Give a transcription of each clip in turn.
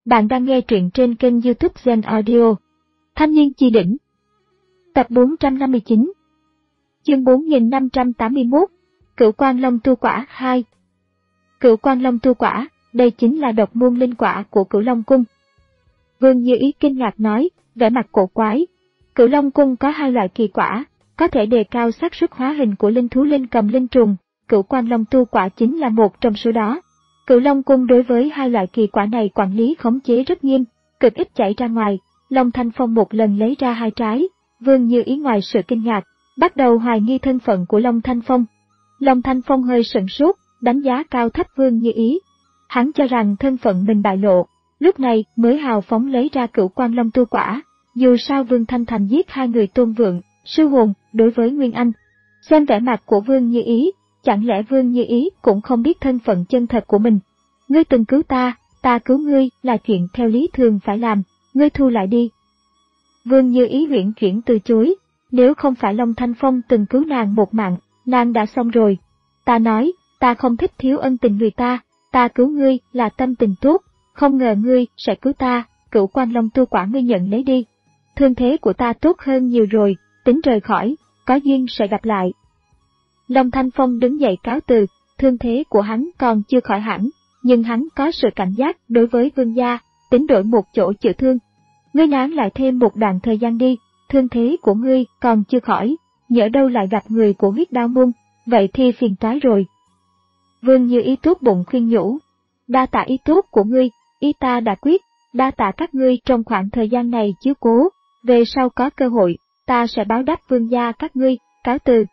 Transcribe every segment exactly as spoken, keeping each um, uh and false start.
Bạn đang nghe truyện trên kênh YouTube Zen Audio. Thanh niên chi đỉnh. Tập bốn trăm năm mươi chín. Chương bốn nghìn năm trăm tám mươi mốt. Cửu Quan Long Tu Quả hai. Cửu Quan Long Tu Quả, đây chính là độc môn linh quả của Cửu Long Cung. Vương Như Ý kinh ngạc nói, vẻ mặt cổ quái. Cửu Long Cung có hai loại kỳ quả, có thể đề cao xác suất hóa hình của linh thú linh cầm linh trùng, Cửu Quan Long Tu Quả chính là một trong số đó. Cửu Long Cung đối với hai loại kỳ quả này quản lý khống chế rất nghiêm, cực ít chảy ra ngoài. Long Thanh Phong một lần lấy ra hai trái, Vương Như Ý ngoài sự kinh ngạc, bắt đầu hoài nghi thân phận của Long Thanh Phong. Long Thanh Phong hơi sửng sốt, đánh giá cao thấp Vương Như Ý. Hắn cho rằng thân phận mình bại lộ, lúc này mới hào phóng lấy ra Cửu Quan Long Tu Quả. Dù sao Vương Thanh Thành giết hai người Tôn Vượng, Sư Hồn đối với Nguyên Anh. Xem vẻ mặt của Vương Như Ý, chẳng lẽ Vương Như Ý cũng không biết thân phận chân thật của mình. Ngươi từng cứu ta, ta cứu ngươi là chuyện theo lý thường phải làm, ngươi thu lại đi. Vương Như Ý uyển chuyển từ chối, nếu không phải Long Thanh Phong từng cứu nàng một mạng, nàng đã xong rồi. Ta nói, ta không thích thiếu ân tình người ta, ta cứu ngươi là tâm tình tốt, không ngờ ngươi sẽ cứu ta, Cửu Quan Long Tu Quả ngươi nhận lấy đi. Thương thế của ta tốt hơn nhiều rồi, tính rời khỏi, có duyên sẽ gặp lại. Long Thanh Phong đứng dậy cáo từ, thương thế của hắn còn chưa khỏi hẳn, nhưng hắn có sự cảnh giác đối với Vương gia, tính đổi một chỗ chữa thương. Ngươi nán lại thêm một đoạn thời gian đi, thương thế của ngươi còn chưa khỏi, nhỡ đâu lại gặp người của Huyết Đao Môn, vậy thì phiền toái rồi. Vương Như Ý tốt bụng khuyên nhủ, đa tạ ý tốt của ngươi, ý ta đã quyết, đa tạ các ngươi trong khoảng thời gian này chiếu cố, về sau có cơ hội, ta sẽ báo đáp Vương gia các ngươi, cáo từ.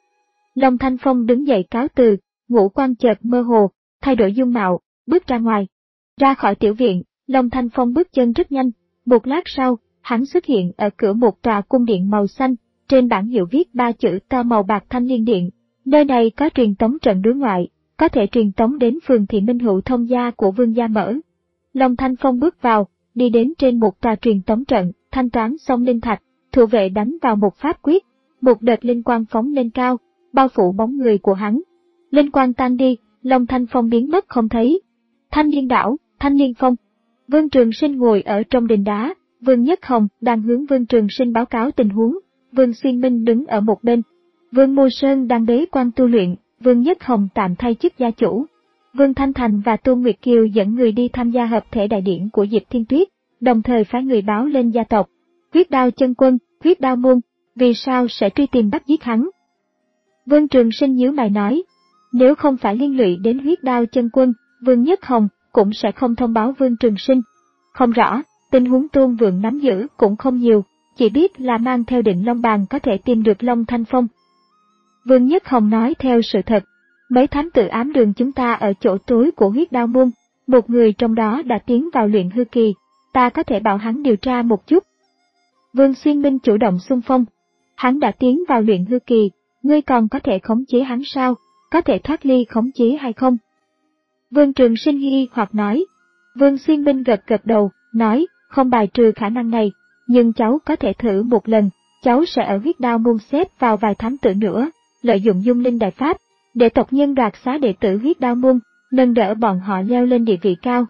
Long Thanh Phong đứng dậy cáo từ, ngũ quan chợt mơ hồ, thay đổi dung mạo, bước ra ngoài. Ra khỏi tiểu viện, Long Thanh Phong bước chân rất nhanh, một lát sau, hắn xuất hiện ở cửa một tòa cung điện màu xanh, trên bảng hiệu viết ba chữ to màu bạc Thanh Liên Điện. Nơi này có truyền tống trận đối ngoại, có thể truyền tống đến phường Thị Minh Hữu thông gia của Vương gia mở. Long Thanh Phong bước vào, đi đến trên một tòa truyền tống trận, thanh toán xong linh thạch, thủ vệ đánh vào một pháp quyết, một đợt linh quang phóng lên cao, bao phủ bóng người của hắn. Linh quang tan đi, Long Thanh Phong biến mất không thấy. Thanh Liên Đảo, Thanh Liên Phong. Vương Trường Sinh ngồi ở trong đình đá, Vương Nhất Hồng đang hướng Vương Trường Sinh báo cáo tình huống, Vương Xuyên Minh đứng ở một bên. Vương Mô Sơn đang bế quan tu luyện, Vương Nhất Hồng tạm thay chức gia chủ. Vương Thanh Thành và Tôn Nguyệt Kiều dẫn người đi tham gia hợp thể đại điển của Diệp Thiên Tuyết, đồng thời phái người báo lên gia tộc. Huyết Đao Chân Quân, Huyết Đao Môn, vì sao sẽ truy tìm bắt giết hắn? Vương Trường Sinh nhíu mày nói, nếu không phải liên lụy đến Huyết Đao Chân Quân, Vương Nhất Hồng cũng sẽ không thông báo Vương Trường Sinh. Không rõ, tình huống Tôn Vượng nắm giữ cũng không nhiều, chỉ biết là mang theo Định Long Bàn có thể tìm được Long Thanh Phong. Vương Nhất Hồng nói theo sự thật, mấy thám tử ám đường chúng ta ở chỗ tối của Huyết Đao Môn, một người trong đó đã tiến vào luyện hư kỳ, ta có thể bảo hắn điều tra một chút. Vương Xuyên Minh chủ động xung phong, hắn đã tiến vào luyện hư kỳ, ngươi còn có thể khống chế hắn sao, có thể thoát ly khống chế hay không? Vương Trường Sinh nghi hoặc nói. Vương Xuyên Minh gật gật đầu, nói, không bài trừ khả năng này, nhưng cháu có thể thử một lần, cháu sẽ ở Huyết Đao Môn xếp vào vài thám tử nữa, lợi dụng dung linh đại pháp, để tộc nhân đoạt xá đệ tử Huyết Đao Môn, nâng đỡ bọn họ leo lên địa vị cao.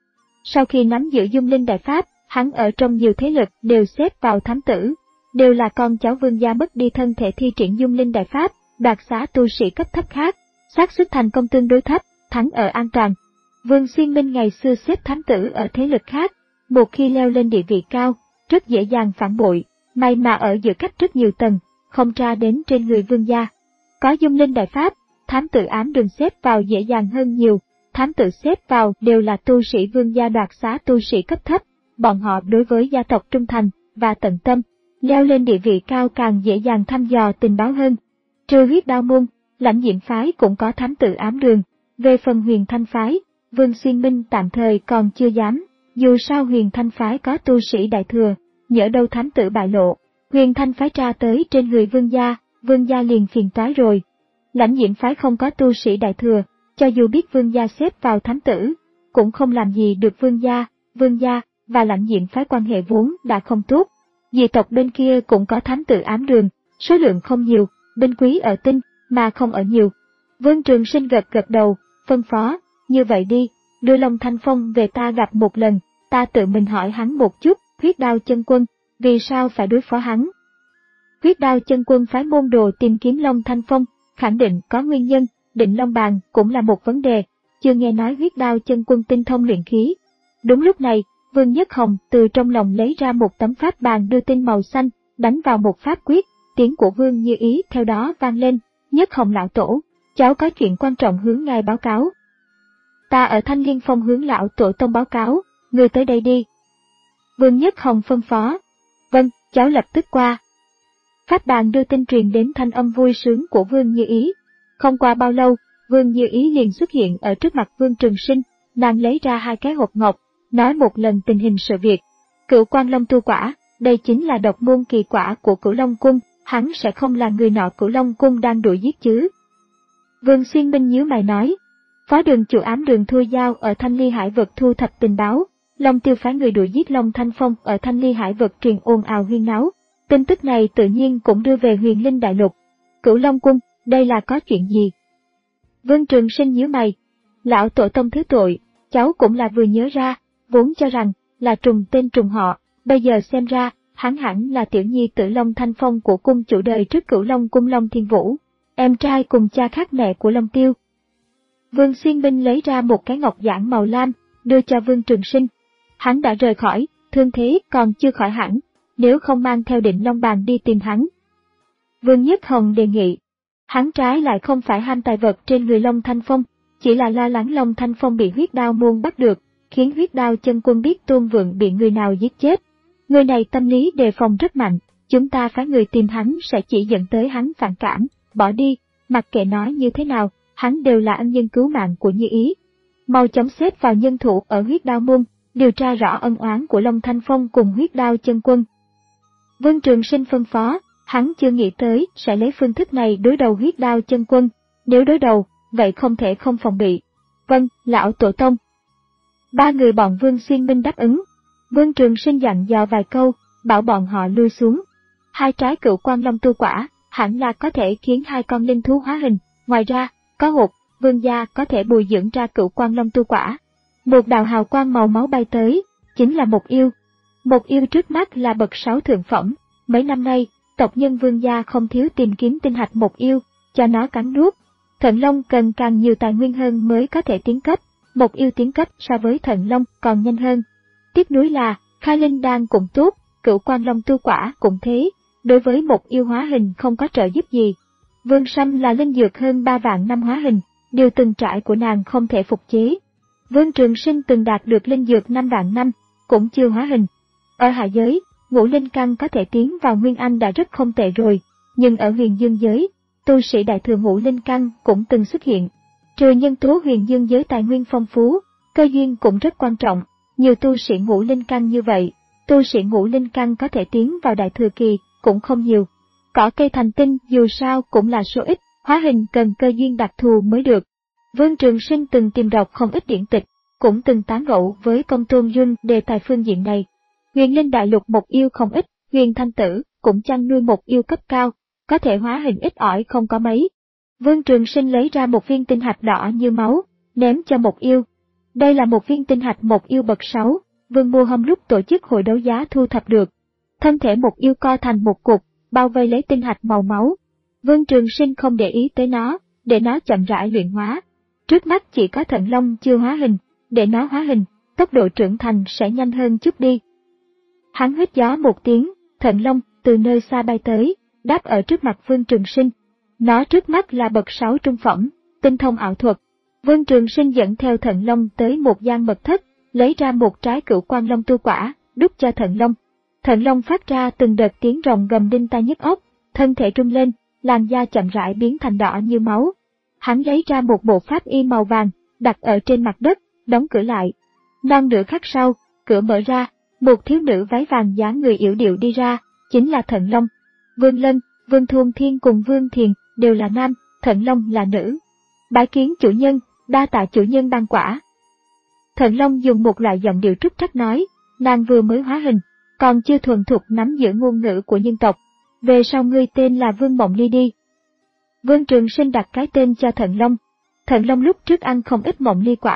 Sau khi nắm giữ dung linh đại pháp, hắn ở trong nhiều thế lực đều xếp vào thám tử, đều là con cháu Vương gia mất đi thân thể thi triển dung linh đại pháp, đoạt xá tu sĩ cấp thấp khác, xác suất thành công tương đối thấp, thắng ở an toàn. Vương Xuyên Minh ngày xưa xếp thám tử ở thế lực khác, một khi leo lên địa vị cao, rất dễ dàng phản bội, may mà ở giữa cách rất nhiều tầng, không tra đến trên người Vương gia. Có dung linh đại pháp, thám tử ám đường xếp vào dễ dàng hơn nhiều, thám tử xếp vào đều là tu sĩ Vương gia đoạt xá tu sĩ cấp thấp, bọn họ đối với gia tộc trung thành và tận tâm, leo lên địa vị cao càng dễ dàng thăm dò tình báo hơn. Trừ Huyết Đao Môn, Lãnh Diễm phái cũng có thám tử ám đường, về phần Huyền Thanh phái, Vương Xuyên Minh tạm thời còn chưa dám, dù sao Huyền Thanh phái có tu sĩ đại thừa, nhỡ đâu thám tử bại lộ, Huyền Thanh phái tra tới trên người Vương gia, Vương gia liền phiền toái rồi. Lãnh Diễm phái không có tu sĩ đại thừa, cho dù biết Vương gia xếp vào thám tử, cũng không làm gì được Vương gia, Vương gia và Lãnh Diễm phái quan hệ vốn đã không tốt. Dị tộc bên kia cũng có thám tử ám đường, số lượng không nhiều, binh quý ở tinh, mà không ở nhiều. Vương Trường Sinh gật gật đầu, phân phó, như vậy đi, đưa Long Thanh Phong về ta gặp một lần, ta tự mình hỏi hắn một chút, Huyết Đao Chân Quân, vì sao phải đối phó hắn? Huyết Đao Chân Quân phái môn đồ tìm kiếm Long Thanh Phong, khẳng định có nguyên nhân, định Long Bàn cũng là một vấn đề, chưa nghe nói Huyết Đao Chân Quân tinh thông luyện khí. Đúng lúc này, Vương Nhất Hồng từ trong lòng lấy ra một tấm pháp bàn đưa tin màu xanh, đánh vào một pháp quyết, tiếng của Vương Như Ý theo đó vang lên, Nhất Hồng lão tổ, cháu có chuyện quan trọng hướng ngài báo cáo. Ta ở Thanh Liên Phong hướng lão tổ tông báo cáo, người tới đây đi. Vương Nhất Hồng phân phó. Vâng, cháu lập tức qua. Pháp bàn đưa tin truyền đến thanh âm vui sướng của Vương Như Ý. Không qua bao lâu, Vương Như Ý liền xuất hiện ở trước mặt Vương Trường Sinh, nàng lấy ra hai cái hộp ngọc, nói một lần tình hình sự việc. Cửu Quan Long tu quả, đây chính là độc môn kỳ quả của Cửu Long Cung, hắn sẽ không là người nọ Cửu Long Cung đang đuổi giết chứ. Vương Xuyên Minh nhíu mày nói, phó đường chủ ám đường Thua Giao ở Thanh Ly Hải vực thu thập tình báo, Long Tiêu phái người đuổi giết Long Thanh Phong ở Thanh Ly Hải vực truyền ồn ào huyên náo. Tin tức này tự nhiên cũng đưa về Huyền Linh Đại Lục. Cửu Long Cung, đây là có chuyện gì? Vương Trường Sinh nhíu mày. Lão tổ tông thứ tội, cháu cũng là vừa nhớ ra, vốn cho rằng là trùng tên trùng họ, bây giờ xem ra, hắn hẳn là tiểu nhi tử Long Thanh Phong của cung chủ đời trước Cửu Long Cung Long Thiên Vũ, em trai cùng cha khác mẹ của Long Tiêu. Vương Xuyên Minh lấy ra một cái ngọc giản màu lam, đưa cho Vương Trường Sinh. Hắn đã rời khỏi, thương thế còn chưa khỏi hẳn, nếu không mang theo Định Long Bàn đi tìm hắn. Vương Nhất Hồng đề nghị. Hắn trái lại không phải ham tài vật trên người Long Thanh Phong, chỉ là lo lắng Long Thanh Phong bị Huyết Đao môn bắt được, khiến Huyết Đao Chân Quân biết Tôn Vượng bị người nào giết chết. Người này tâm lý đề phòng rất mạnh, chúng ta phái người tìm hắn sẽ chỉ dẫn tới hắn phản cảm, bỏ đi, mặc kệ nói như thế nào, hắn đều là ân nhân cứu mạng của Như Ý. Mau chóng xếp vào nhân thủ ở Huyết Đao môn, điều tra rõ ân oán của Long Thanh Phong cùng Huyết Đao Chân Quân. Vương Trường Sinh phân phó, hắn chưa nghĩ tới sẽ lấy phương thức này đối đầu Huyết Đao Chân Quân, nếu đối đầu, vậy không thể không phòng bị. Vâng, lão tổ tông. Ba người bọn Vương Xuyên Minh đáp ứng. Vương Trường Sinh dặn dò vài câu, bảo bọn họ lui xuống. Hai trái Cửu Quan Long tu quả, hẳn là có thể khiến hai con linh thú hóa hình, ngoài ra, có hột, Vương gia có thể bồi dưỡng ra Cửu Quan Long tu quả. Một đạo hào quang màu máu bay tới, chính là một yêu. Một yêu trước mắt là bậc sáu thượng phẩm, mấy năm nay, tộc nhân Vương gia không thiếu tìm kiếm tinh hạch một yêu, cho nó cắn nuốt. Thần Long cần càng nhiều tài nguyên hơn mới có thể tiến cấp, một yêu tiến cấp so với Thần Long còn nhanh hơn. Tiếc nuối là, Khai Linh Đan cũng tốt, Cửu Quan Long tu quả cũng thế, đối với một yêu hóa hình không có trợ giúp gì. Vương Sâm là linh dược hơn ba vạn năm hóa hình, điều từng trải của nàng không thể phục chế. Vương Trường Sinh từng đạt được linh dược năm vạn năm, cũng chưa hóa hình. Ở hạ giới, ngũ linh căn có thể tiến vào Nguyên Anh đã rất không tệ rồi, nhưng ở huyền dương giới, tu sĩ đại thừa ngũ linh căn cũng từng xuất hiện. Trừ nhân tố huyền dương giới tài nguyên phong phú, cơ duyên cũng rất quan trọng, nhiều tu sĩ ngũ linh căn như vậy, tu sĩ ngũ linh căn có thể tiến vào đại thừa kỳ cũng không nhiều. Cỏ cây thành tinh dù sao cũng là số ít, hóa hình cần cơ duyên đặc thù mới được. Vương Trường Sinh từng tìm đọc không ít điển tịch, cũng từng tán gẫu với Công Tôn Duân đề tài phương diện này. Huyền Linh Đại Lục một yêu không ít, Huyền Thanh Tử cũng chăn nuôi một yêu cấp cao, có thể hóa hình ít ỏi không có mấy. Vương Trường Sinh lấy ra một viên tinh hạch đỏ như máu, ném cho một yêu. Đây là một viên tinh hạch một yêu bậc sáu, Vương Mua Hâm lúc tổ chức hội đấu giá thu thập được. Thân thể một yêu co thành một cục, bao vây lấy tinh hạch màu máu. Vương Trường Sinh không để ý tới nó, để nó chậm rãi luyện hóa. Trước mắt chỉ có Thần Long chưa hóa hình, để nó hóa hình, tốc độ trưởng thành sẽ nhanh hơn chút đi. Hắn hít gió một tiếng, Thần Long từ nơi xa bay tới, đáp ở trước mặt Vương Trường Sinh. Nó trước mắt là bậc sáu trung phẩm, tinh thông ảo thuật. Vương Trường Sinh dẫn theo Thần Long tới một gian mật thất, lấy ra một trái Cửu Quan Long tu quả, đút cho Thần Long. Thần Long phát ra từng đợt tiếng rồng gầm đinh tai nhức óc, thân thể rung lên, làn da chậm rãi biến thành đỏ như máu. Hắn lấy ra một bộ pháp y màu vàng, đặt ở trên mặt đất, đóng cửa lại. Non nửa khắc sau, cửa mở ra, một thiếu nữ váy vàng dáng người yểu điệu đi ra, chính là Thần Long. Vương Lân, Vương Thôn Thiên cùng Vương Thiền đều là nam, Thần Long là nữ. Bái kiến chủ nhân, đa tạ chủ nhân ban quả. Thần Long dùng một loại giọng điệu trúc trách nói, nàng vừa mới hóa hình, còn chưa thuần thục nắm giữ ngôn ngữ của nhân tộc. Về sau ngươi tên là Vương Mộng Ly đi. Vương Trường Sinh đặt cái tên cho Thần Long. Thần Long lúc trước ăn không ít mộng ly quả,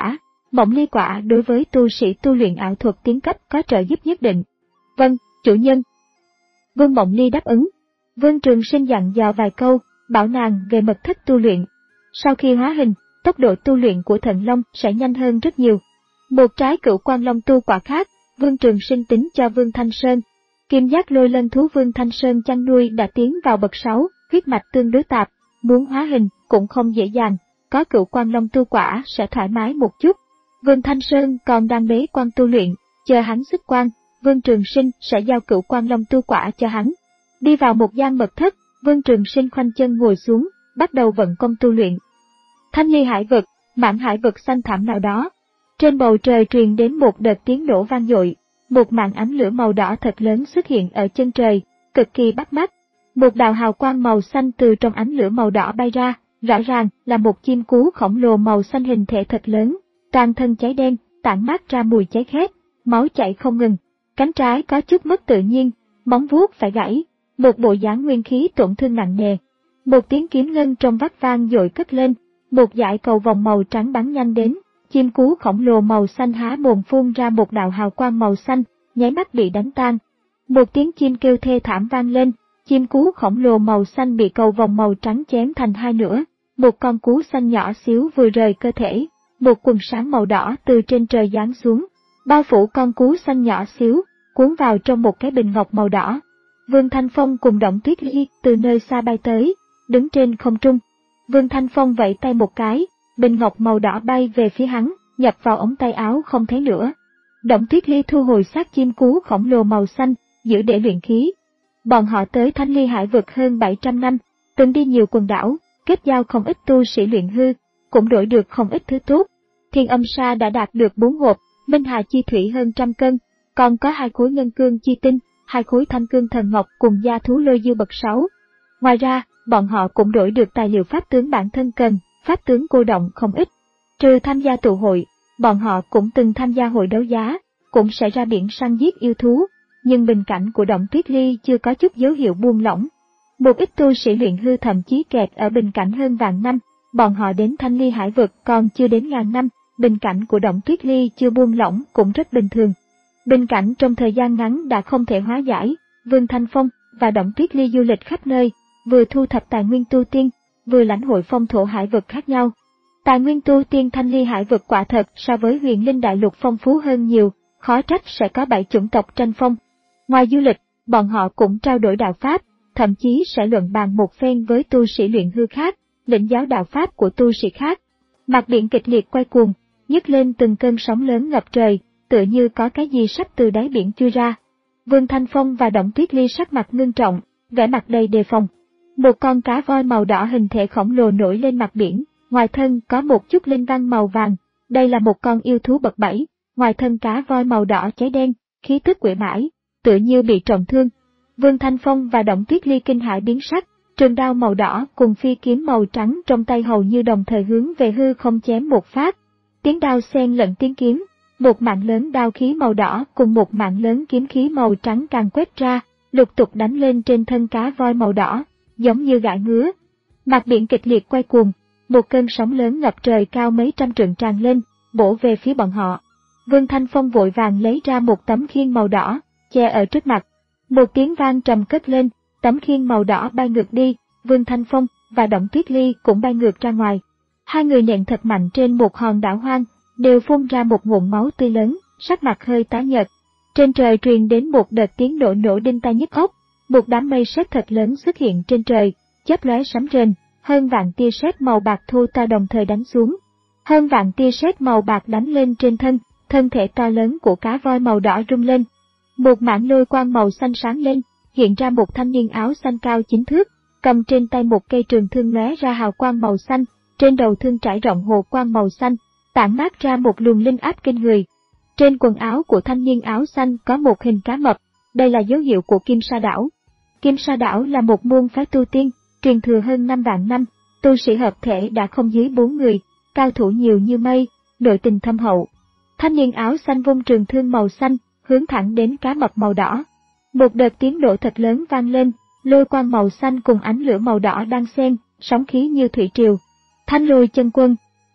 Mộng ly quả đối với tu sĩ tu luyện ảo thuật tiến cấp có trợ giúp nhất định. Vâng, chủ nhân. Vương Mộng Ly đáp ứng. Vương Trường Sinh dặn dò vài câu, bảo nàng về mật thất tu luyện. Sau khi hóa hình, tốc độ tu luyện của Thần Long sẽ nhanh hơn rất nhiều. Một trái Cửu Quang Long tu quả khác, Vương Trường Sinh tính cho Vương Thanh Sơn. Kim giác lôi lân thú Vương Thanh Sơn chăn nuôi đã tiến vào bậc sáu, huyết mạch tương đối tạp, muốn hóa hình cũng không dễ dàng, có Cửu Quang Long tu quả sẽ thoải mái một chút. Vương Thanh Sơn còn đang bế quan tu luyện, chờ hắn xuất quan, Vương Trường Sinh sẽ giao Cửu Quang Long tu quả cho hắn. Đi vào một gian mật thất, Vương Trường Sinh khoanh chân ngồi xuống, bắt đầu vận công tu luyện. Thanh ly hải vực, mảng hải vực xanh thẳm nào đó. Trên bầu trời truyền đến một đợt tiếng nổ vang dội, một mảng ánh lửa màu đỏ thật lớn xuất hiện ở chân trời, cực kỳ bắt mắt. Một đạo hào quang màu xanh từ trong ánh lửa màu đỏ bay ra, rõ ràng là một chim cú khổng lồ màu xanh hình thể thật lớn, toàn thân cháy đen, tản mát ra mùi cháy khét, máu chảy không ngừng. Cánh trái có chút mất tự nhiên, móng vuốt phải gãy, một bộ dáng nguyên khí tổn thương nặng nề. Một tiếng kiếm ngân trong vắt vang dội cất lên, một dải cầu vòng màu trắng bắn nhanh đến, chim cú khổng lồ màu xanh há mồm phun ra một đạo hào quang màu xanh, nháy mắt bị đánh tan. Một tiếng chim kêu thê thảm vang lên, chim cú khổng lồ màu xanh bị cầu vòng màu trắng chém thành hai nửa, một con cú xanh nhỏ xíu vừa rời cơ thể, một quần sáng màu đỏ từ trên trời giáng xuống, bao phủ con cú xanh nhỏ xíu, cuốn vào trong một cái bình ngọc màu đỏ. Vương Thanh Phong cùng Động Tuyết Ly từ nơi xa bay tới, đứng trên không trung. Vương Thanh Phong vẫy tay một cái, bình ngọc màu đỏ bay về phía hắn, nhập vào ống tay áo không thấy nữa. Động Tuyết Ly thu hồi xác chim cú khổng lồ màu xanh, giữ để luyện khí. Bọn họ tới Thanh Ly hải vực hơn bảy trăm năm, từng đi nhiều quần đảo, kết giao không ít tu sĩ luyện hư, cũng đổi được không ít thứ tốt. Thiên Âm Sa đã đạt được bốn hộp, Minh Hà chi thủy hơn trăm cân, còn có hai khối ngân cương chi tinh, hai khối thanh cương thần ngọc cùng gia thú lôi dư bậc sáu. Ngoài ra, bọn họ cũng đổi được tài liệu pháp tướng bản thân cần, pháp tướng cô động không ít. Trừ tham gia tụ hội, bọn họ cũng từng tham gia hội đấu giá, cũng sẽ ra biển săn giết yêu thú, nhưng bình cảnh của Động Tuyết Ly chưa có chút dấu hiệu buông lỏng. Một ít tu sĩ luyện hư thậm chí kẹt ở bình cảnh hơn vạn năm, bọn họ đến Thanh Ly hải vực còn chưa đến ngàn năm, bình cảnh của Động Tuyết Ly chưa buông lỏng cũng rất bình thường. Bình cảnh trong thời gian ngắn đã không thể hóa giải, Vương Thanh Phong và Động Tuyết Ly du lịch khắp nơi, vừa thu thập tài nguyên tu tiên, vừa lãnh hội phong thổ hải vực khác nhau. Tài nguyên tu tiên Thanh Ly hải vực quả thật so với Huyền Linh đại lục phong phú hơn nhiều, khó trách sẽ có bảy chủng tộc tranh phong. Ngoài du lịch, bọn họ cũng trao đổi đạo pháp, thậm chí sẽ luận bàn một phen với tu sĩ luyện hư khác, lĩnh giáo đạo pháp của tu sĩ khác. Mặt biển kịch liệt quay cuồng, nhấc lên từng cơn sóng lớn ngập trời, tựa như có cái gì sắp từ đáy biển chui ra. Vương Thanh Phong và Động Tuyết Ly sắc mặt ngưng trọng, vẻ mặt đầy đề phòng. Một con cá voi màu đỏ hình thể khổng lồ nổi lên mặt biển, ngoài thân có một chút linh văn màu vàng, đây là một con yêu thú bậc bảy, ngoài thân cá voi màu đỏ cháy đen, khí tức quỷ mãi, tựa như bị trọng thương. Vương Thanh Phong và Động Tuyết Ly kinh hãi biến sắc, trường đao màu đỏ cùng phi kiếm màu trắng trong tay hầu như đồng thời hướng về hư không chém một phát. Tiếng đao xen lẫn tiếng kiếm, một mạng lớn đao khí màu đỏ cùng một mạng lớn kiếm khí màu trắng càng quét ra, lục tục đánh lên trên thân cá voi màu đỏ, giống như gãi ngứa. Mặt biển kịch liệt quay cuồng, một cơn sóng lớn ngập trời cao mấy trăm trượng tràn lên, bổ về phía bọn họ. Vương Thanh Phong vội vàng lấy ra một tấm khiên màu đỏ, che ở trước mặt. Một tiếng vang trầm cất lên, tấm khiên màu đỏ bay ngược đi, Vương Thanh Phong và Động Tuyết Ly cũng bay ngược ra ngoài. Hai người nện thật mạnh trên một hòn đảo hoang, đều phun ra một ngụm máu tươi lớn, sắc mặt hơi tái nhợt. Trên trời truyền đến một đợt tiếng nổ nổ đinh tai nhức óc, một đám mây sét thật lớn xuất hiện trên trời, chớp lóe sấm rền, hơn vạn tia sét màu bạc thô to đồng thời đánh xuống. Hơn vạn tia sét màu bạc đánh lên trên thân, thân thể to lớn của cá voi màu đỏ rung lên. Một mảng lôi quang màu xanh sáng lên, hiện ra một thanh niên áo xanh cao chín thước, cầm trên tay một cây trường thương lóe ra hào quang màu xanh, trên đầu thương trải rộng hồ quang màu xanh, tản mát ra một luồng linh áp kinh người. Trên quần áo của thanh niên áo xanh có một hình cá mập, đây là dấu hiệu của Kim Sa Đảo. Kim Sa Đảo là một môn phái tu tiên, truyền thừa hơn năm vạn năm, tu sĩ hợp thể đã không dưới bốn người, cao thủ nhiều như mây, nội tình thâm hậu. Thanh niên áo xanh vung trường thương màu xanh, hướng thẳng đến cá mập màu đỏ. Một đợt tiếng nổ thật lớn vang lên, lôi quang màu xanh cùng ánh lửa màu đỏ đang xen, sóng khí như thủy triều. Thanh Lôi Chân Quân.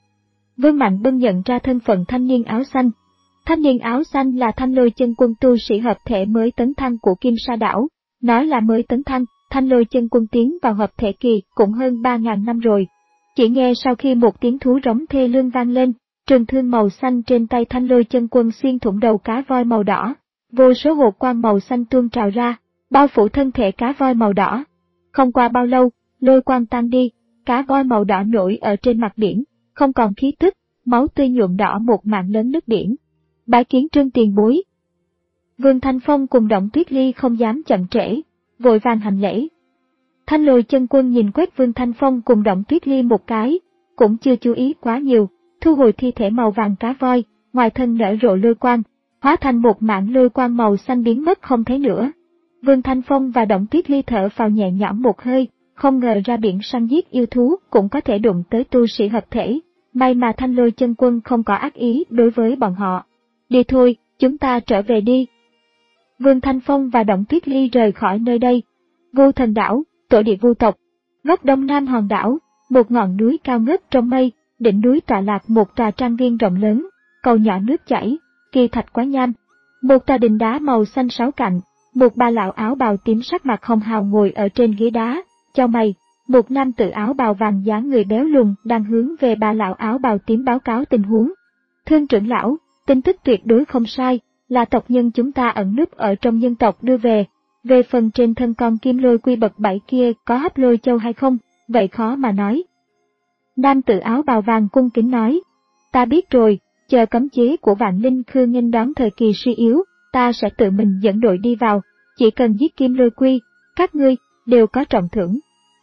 Vương Mạnh Bân nhận ra thân phận thanh niên áo xanh. Thanh niên áo xanh là Thanh Lôi Chân Quân tu sĩ hợp thể mới tấn thăng của Kim Sa đảo. Nói là mới tấn thăng, Thanh Lôi Chân Quân tiến vào hợp thể kỳ cũng hơn ba ngàn năm rồi. Chỉ nghe sau khi một tiếng thú rống thê lương vang lên, trường thương màu xanh trên tay Thanh Lôi Chân Quân xuyên thủng đầu cá voi màu đỏ. Vô số hột quang màu xanh tuôn trào ra, bao phủ thân thể cá voi màu đỏ. Không qua bao lâu, lôi quang tan đi, cá voi màu đỏ nổi ở trên mặt biển, không còn khí tức, máu tươi nhuộm đỏ một mảng lớn nước biển. Bái kiến Trương tiền bối. Vương Thanh Phong cùng Động Tuyết Ly không dám chậm trễ, vội vàng hành lễ. Thanh Lôi Chân Quân nhìn quét Vương Thanh Phong cùng Động Tuyết Ly một cái, cũng chưa chú ý quá nhiều, thu hồi thi thể màu vàng cá voi, ngoài thân nở rộ lôi quang, hóa thành một mảng lôi quang màu xanh biến mất không thấy nữa. Vương Thanh Phong và Động Tuyết Ly thở phào nhẹ nhõm một hơi, không ngờ ra biển săn giết yêu thú cũng có thể đụng tới tu sĩ hợp thể, may mà Thanh Lôi Chân Quân không có ác ý đối với bọn họ. Đi thôi, chúng ta trở về đi. Vương Thanh Phong và Động Tuyết Ly rời khỏi nơi đây. Vô Thần đảo, tổ địa Vu tộc. Góc đông nam hòn đảo, một ngọn núi cao ngất trong mây, đỉnh núi tọa lạc một tòa trang viên rộng lớn, cầu nhỏ nước chảy, kỳ thạch quá nham. Một tòa đình đá màu xanh sáu cạnh, một bà lão áo bào tím sắc mặt hồng hào ngồi ở trên ghế đá, chau mày. Một nam tử áo bào vàng dáng người béo lùn đang hướng về bà lão áo bào tím báo cáo tình huống. Thương trưởng lão, tin tức tuyệt đối không sai, là tộc nhân chúng ta ẩn núp ở trong nhân tộc đưa về. Về phần trên thân con kim lôi quy bậc bảy kia có hấp lôi châu hay không, vậy khó mà nói. Nam tử áo bào vàng cung kính nói, ta biết rồi, chờ cấm chế của Vạn Linh Khư nghênh đón thời kỳ suy yếu, ta sẽ tự mình dẫn đội đi vào, chỉ cần giết kim lôi quy, các ngươi đều có trọng thưởng.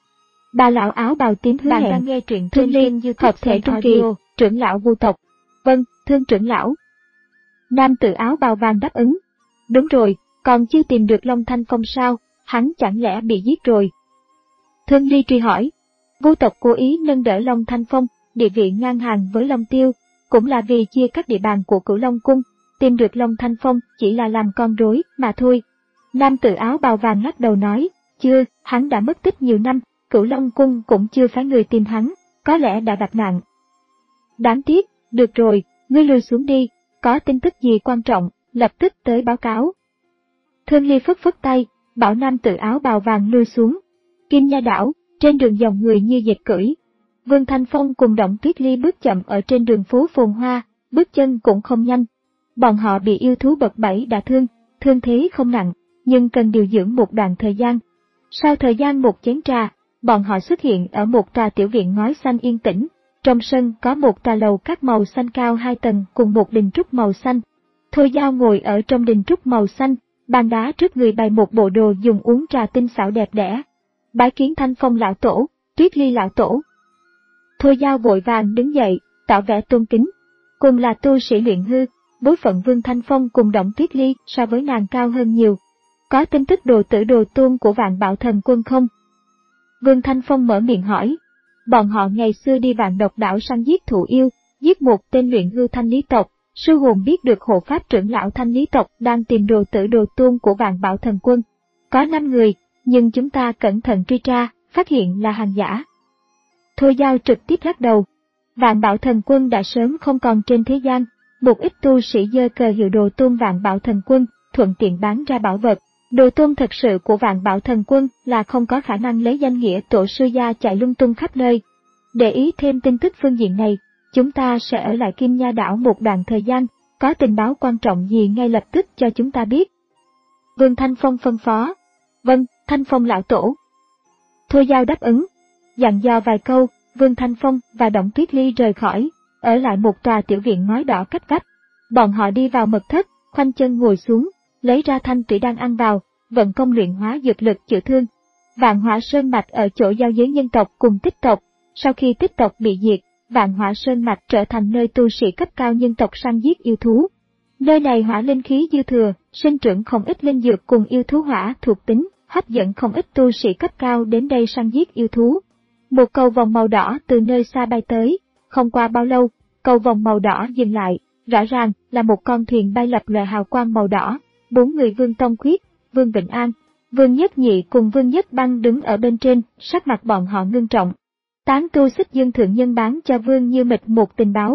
Bà lão áo bào tím hứa hẹn. Bạn đang nghe truyện trên kênh YouTube hợp thể trung kỳ, trưởng lão Vu tộc. Vâng, thương trưởng lão. Nam tử áo bào vàng đáp ứng. Đúng rồi, còn chưa tìm được Long Thanh Phong sao, hắn chẳng lẽ bị giết rồi? Thương Ly truy hỏi. Vu tộc cố ý nâng đỡ Long Thanh Phong, địa vị ngang hàng với Long Tiêu, cũng là vì chia các địa bàn của Cửu Long Cung, tìm được Long Thanh Phong chỉ là làm con rối mà thôi. Nam tử áo bào vàng lắc đầu nói, chưa, hắn đã mất tích nhiều năm, Cửu Long Cung cũng chưa phái người tìm hắn, có lẽ đã gặp nạn. Đáng tiếc, được rồi, ngươi lui xuống đi, có tin tức gì quan trọng, lập tức tới báo cáo. Thương Ly phất phất tay, bảo nam tử áo bào vàng lui xuống. Kim Nha đảo, trên đường dòng người như dệt cưỡi. Vương Thanh Phong cùng Động Tuyết Ly bước chậm ở trên đường phố phồn hoa, bước chân cũng không nhanh. Bọn họ bị yêu thú bậc bảy đả thương, thương thế không nặng, nhưng cần điều dưỡng một đoạn thời gian. Sau thời gian một chén trà, bọn họ xuất hiện ở một tòa tiểu viện ngói xanh yên tĩnh. Trong sân có một tòa lầu các màu xanh cao hai tầng cùng một đình trúc màu xanh. Thôi Giao ngồi ở trong đình trúc màu xanh, bàn đá trước người bày một bộ đồ dùng uống trà tinh xảo đẹp đẽ. Bái kiến Thanh Phong lão tổ, Tuyết Ly lão tổ. Thôi Giao vội vàng đứng dậy, tỏ vẻ tôn kính. Cùng là tu sĩ luyện hư, bối phận Vương Thanh Phong cùng Động Tuyết Ly so với nàng cao hơn nhiều. Có tin tức đồ tử đồ tôn của Vạn Bạo Thần Quân không? Vương Thanh Phong mở miệng hỏi. Bọn họ ngày xưa đi Vạn Độc đảo săn giết thụ yêu, giết một tên luyện hư Thanh Lý tộc. Sư hồn biết được hộ pháp trưởng lão Thanh Lý tộc đang tìm đồ tử đồ tôn của Vạn Bạo Thần Quân. Có năm người, nhưng chúng ta cẩn thận truy tra, phát hiện là hàng giả. Thôi Giao trực tiếp lắc đầu. Vạn Bạo Thần Quân đã sớm không còn trên thế gian, một ít tu sĩ giơ cờ hiệu đồ tôn Vạn Bạo Thần Quân, thuận tiện bán ra bảo vật. Đồ tôn thật sự của Vạn Bạo Thần Quân là không có khả năng lấy danh nghĩa tổ sư gia chạy lung tung khắp nơi. Để ý thêm tin tức phương diện này, chúng ta sẽ ở lại Kim Nha đảo một đoạn thời gian, có tình báo quan trọng gì ngay lập tức cho chúng ta biết. Vương Thanh Phong phân phó. Vâng, Thanh Phong lão tổ. Thôi Giao đáp ứng. Dặn dò vài câu, Vương Thanh Phong và Động Tuyết Ly rời khỏi, ở lại một tòa tiểu viện ngói đỏ cách vách. Bọn họ đi vào mật thất, khoanh chân ngồi xuống, lấy ra thanh thủy đang ăn vào, vận công luyện hóa dược lực chữa thương. Vạn Hỏa Sơn Mạch ở chỗ giao giới nhân tộc cùng Tích tộc, sau khi Tích tộc bị diệt, Vạn Hỏa Sơn Mạch trở thành nơi tu sĩ cấp cao nhân tộc săn giết yêu thú. Nơi này hỏa linh khí dư thừa, sinh trưởng không ít linh dược cùng yêu thú hỏa thuộc tính, hấp dẫn không ít tu sĩ cấp cao đến đây săn giết yêu thú. Một cầu vòng màu đỏ từ nơi xa bay tới, không qua bao lâu, cầu vòng màu đỏ dừng lại, rõ ràng là một con thuyền bay lập lòe hào quang màu đỏ. Bốn người Vương Tông Khuyết, Vương Vịnh An, Vương Nhất Nhị cùng Vương Nhất Băng đứng ở bên trên, sắc mặt bọn họ ngưng trọng. Tán tu Xích Dương thượng nhân bán cho Vương Như Mịch một tình báo,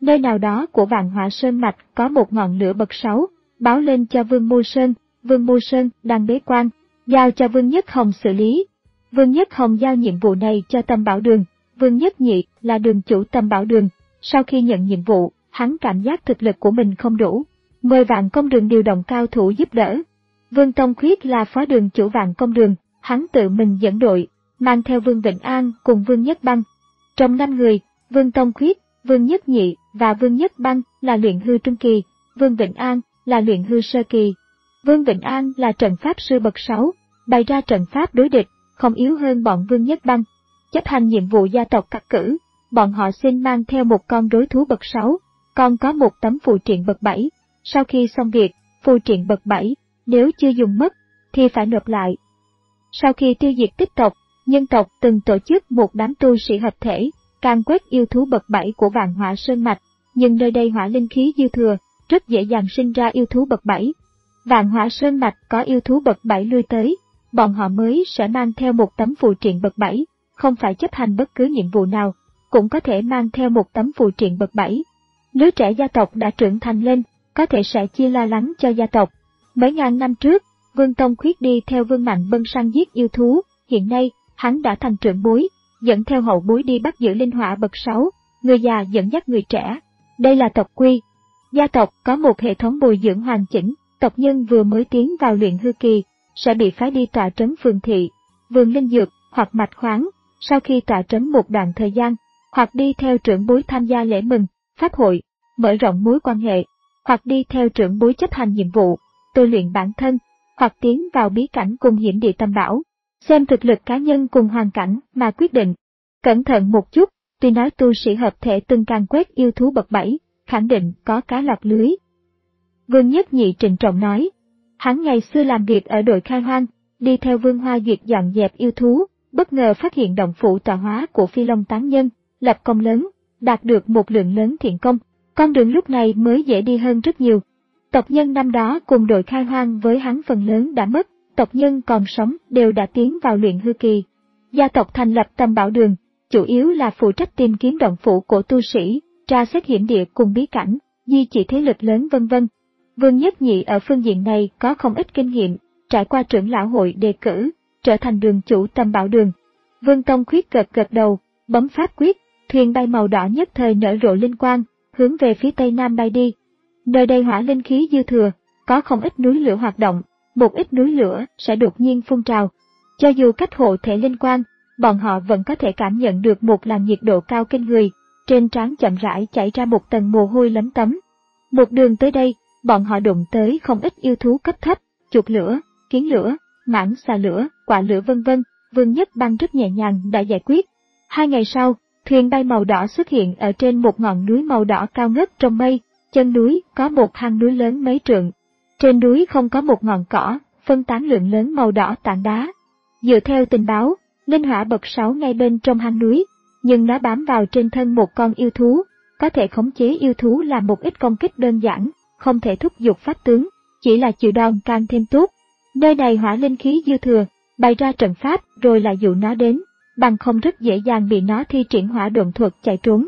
Nơi nào đó của Vạn Hỏa Sơn mạch có một ngọn lửa bậc sáu, báo lên cho Vương Mưu Sơn. Vương Mưu Sơn đang bế quan, giao cho Vương Nhất Hồng xử lý. Vương Nhất Hồng giao nhiệm vụ này cho Tâm Bảo Đường. Vương Nhất Nhị là đường chủ Tâm Bảo Đường. Sau khi nhận nhiệm vụ, hắn cảm giác thực lực của mình không đủ, mời Vạn Công Đường điều động cao thủ giúp đỡ. Vương Tông Khuyết là phó đường chủ Vạn Công Đường, hắn tự mình dẫn đội, mang theo Vương Vịnh An cùng Vương Nhất Băng. Trong năm người, Vương Tông Khuyết, Vương Nhất Nhị và Vương Nhất Băng là luyện hư trung kỳ, Vương Vịnh An là luyện hư sơ kỳ. Vương Vịnh An là trận pháp sư bậc sáu, bày ra trận pháp đối địch, không yếu hơn bọn Vương Nhất Băng. Chấp hành nhiệm vụ gia tộc cắt cử, bọn họ xin mang theo một con đối thú bậc sáu, còn có một tấm phù triện bậc bảy. Sau khi xong việc, phù triện bậc bảy, nếu chưa dùng mất, thì phải nộp lại. Sau khi tiêu diệt tích tộc, nhân tộc từng tổ chức một đám tu sĩ hợp thể, càn quét yêu thú bậc bảy của Vạn Hỏa Sơn mạch, nhưng nơi đây hỏa linh khí dư thừa, rất dễ dàng sinh ra yêu thú bậc bảy. Vạn Hỏa Sơn mạch có yêu thú bậc bảy lui tới, bọn họ mới sẽ mang theo một tấm phù triện bậc bảy, không phải chấp hành bất cứ nhiệm vụ nào, cũng có thể mang theo một tấm phù triện bậc bảy. Lứa trẻ gia tộc đã trưởng thành lên, có thể sẽ chia lo lắng cho gia tộc. Mấy ngàn năm trước, Vương Tông Khuyết đi theo Vương Mạnh Bân săn giết yêu thú, hiện nay, hắn đã thành trưởng bối, dẫn theo hậu bối đi bắt giữ linh hỏa bậc sáu, người già dẫn dắt người trẻ. Đây là tộc quy. Gia tộc có một hệ thống bồi dưỡng hoàn chỉnh, tộc nhân vừa mới tiến vào luyện hư kỳ, sẽ bị phái đi tọa trấn phường thị, vườn linh dược hoặc mạch khoáng, sau khi tọa trấn một đoạn thời gian, hoặc đi theo trưởng bối tham gia lễ mừng, pháp hội, mở rộng mối quan hệ, hoặc đi theo trưởng bối chấp hành nhiệm vụ, tu luyện bản thân, hoặc tiến vào bí cảnh cùng hiểm địa Tam Bảo, xem thực lực cá nhân cùng hoàn cảnh mà quyết định. Cẩn thận một chút, tuy nói tu sĩ hợp thể từng càn quét yêu thú bậc bảy, khẳng định có cá lọt lưới. Vương Nhất Nhị trịnh trọng nói, hắn ngày xưa làm việc ở đội khai hoang, đi theo Vương Hoa Duyệt dọn dẹp yêu thú, bất ngờ phát hiện động phủ tọa hóa của Phi Long tán nhân, lập công lớn, đạt được một lượng lớn thiện công, con đường lúc này mới dễ đi hơn rất nhiều. Tộc nhân năm đó cùng đội khai hoang với hắn phần lớn đã mất, tộc nhân còn sống đều đã tiến vào luyện hư kỳ. Gia tộc thành lập Tâm Bảo Đường, chủ yếu là phụ trách tìm kiếm động phủ của tu sĩ, tra xét hiểm địa cùng bí cảnh, di chỉ thế lực lớn vân vân. Vương Nhất Nhị ở phương diện này có không ít kinh nghiệm, trải qua trưởng lão hội đề cử, trở thành đường chủ Tâm Bảo Đường. Vương Tông Khuyết gật gật đầu, bấm pháp quyết, thuyền bay màu đỏ nhất thời nở rộ linh quang, hướng về phía tây nam bay đi. Nơi đây hỏa linh khí dư thừa, có không ít núi lửa hoạt động, một ít núi lửa sẽ đột nhiên phun trào. Cho dù cách hộ thể linh quang, bọn họ vẫn có thể cảm nhận được một làn nhiệt độ cao kinh người, trên trán chậm rãi chảy ra một tầng mồ hôi lấm tấm. Một đường tới đây, bọn họ đụng tới không ít yêu thú cấp thấp, chuột lửa, kiến lửa, mãng xà lửa, quạ lửa vân vân, Vương Nhất Băng rất nhẹ nhàng đã giải quyết. Hai ngày sau, thuyền bay màu đỏ xuất hiện ở trên một ngọn núi màu đỏ cao ngất trong mây, chân núi có một hang núi lớn mấy trượng. Trên núi không có một ngọn cỏ, phân tán lượng lớn màu đỏ tảng đá. Dựa theo tình báo, linh hỏa bậc sáu ngay bên trong hang núi, nhưng nó bám vào trên thân một con yêu thú, có thể khống chế yêu thú làm một ít công kích đơn giản, không thể thúc giục pháp tướng, chỉ là chịu đòn càng thêm tốt. Nơi này hỏa linh khí dư thừa, bày ra trận pháp rồi lại dụ nó đến, bằng không rất dễ dàng bị nó thi triển hỏa độn thuật chạy trốn.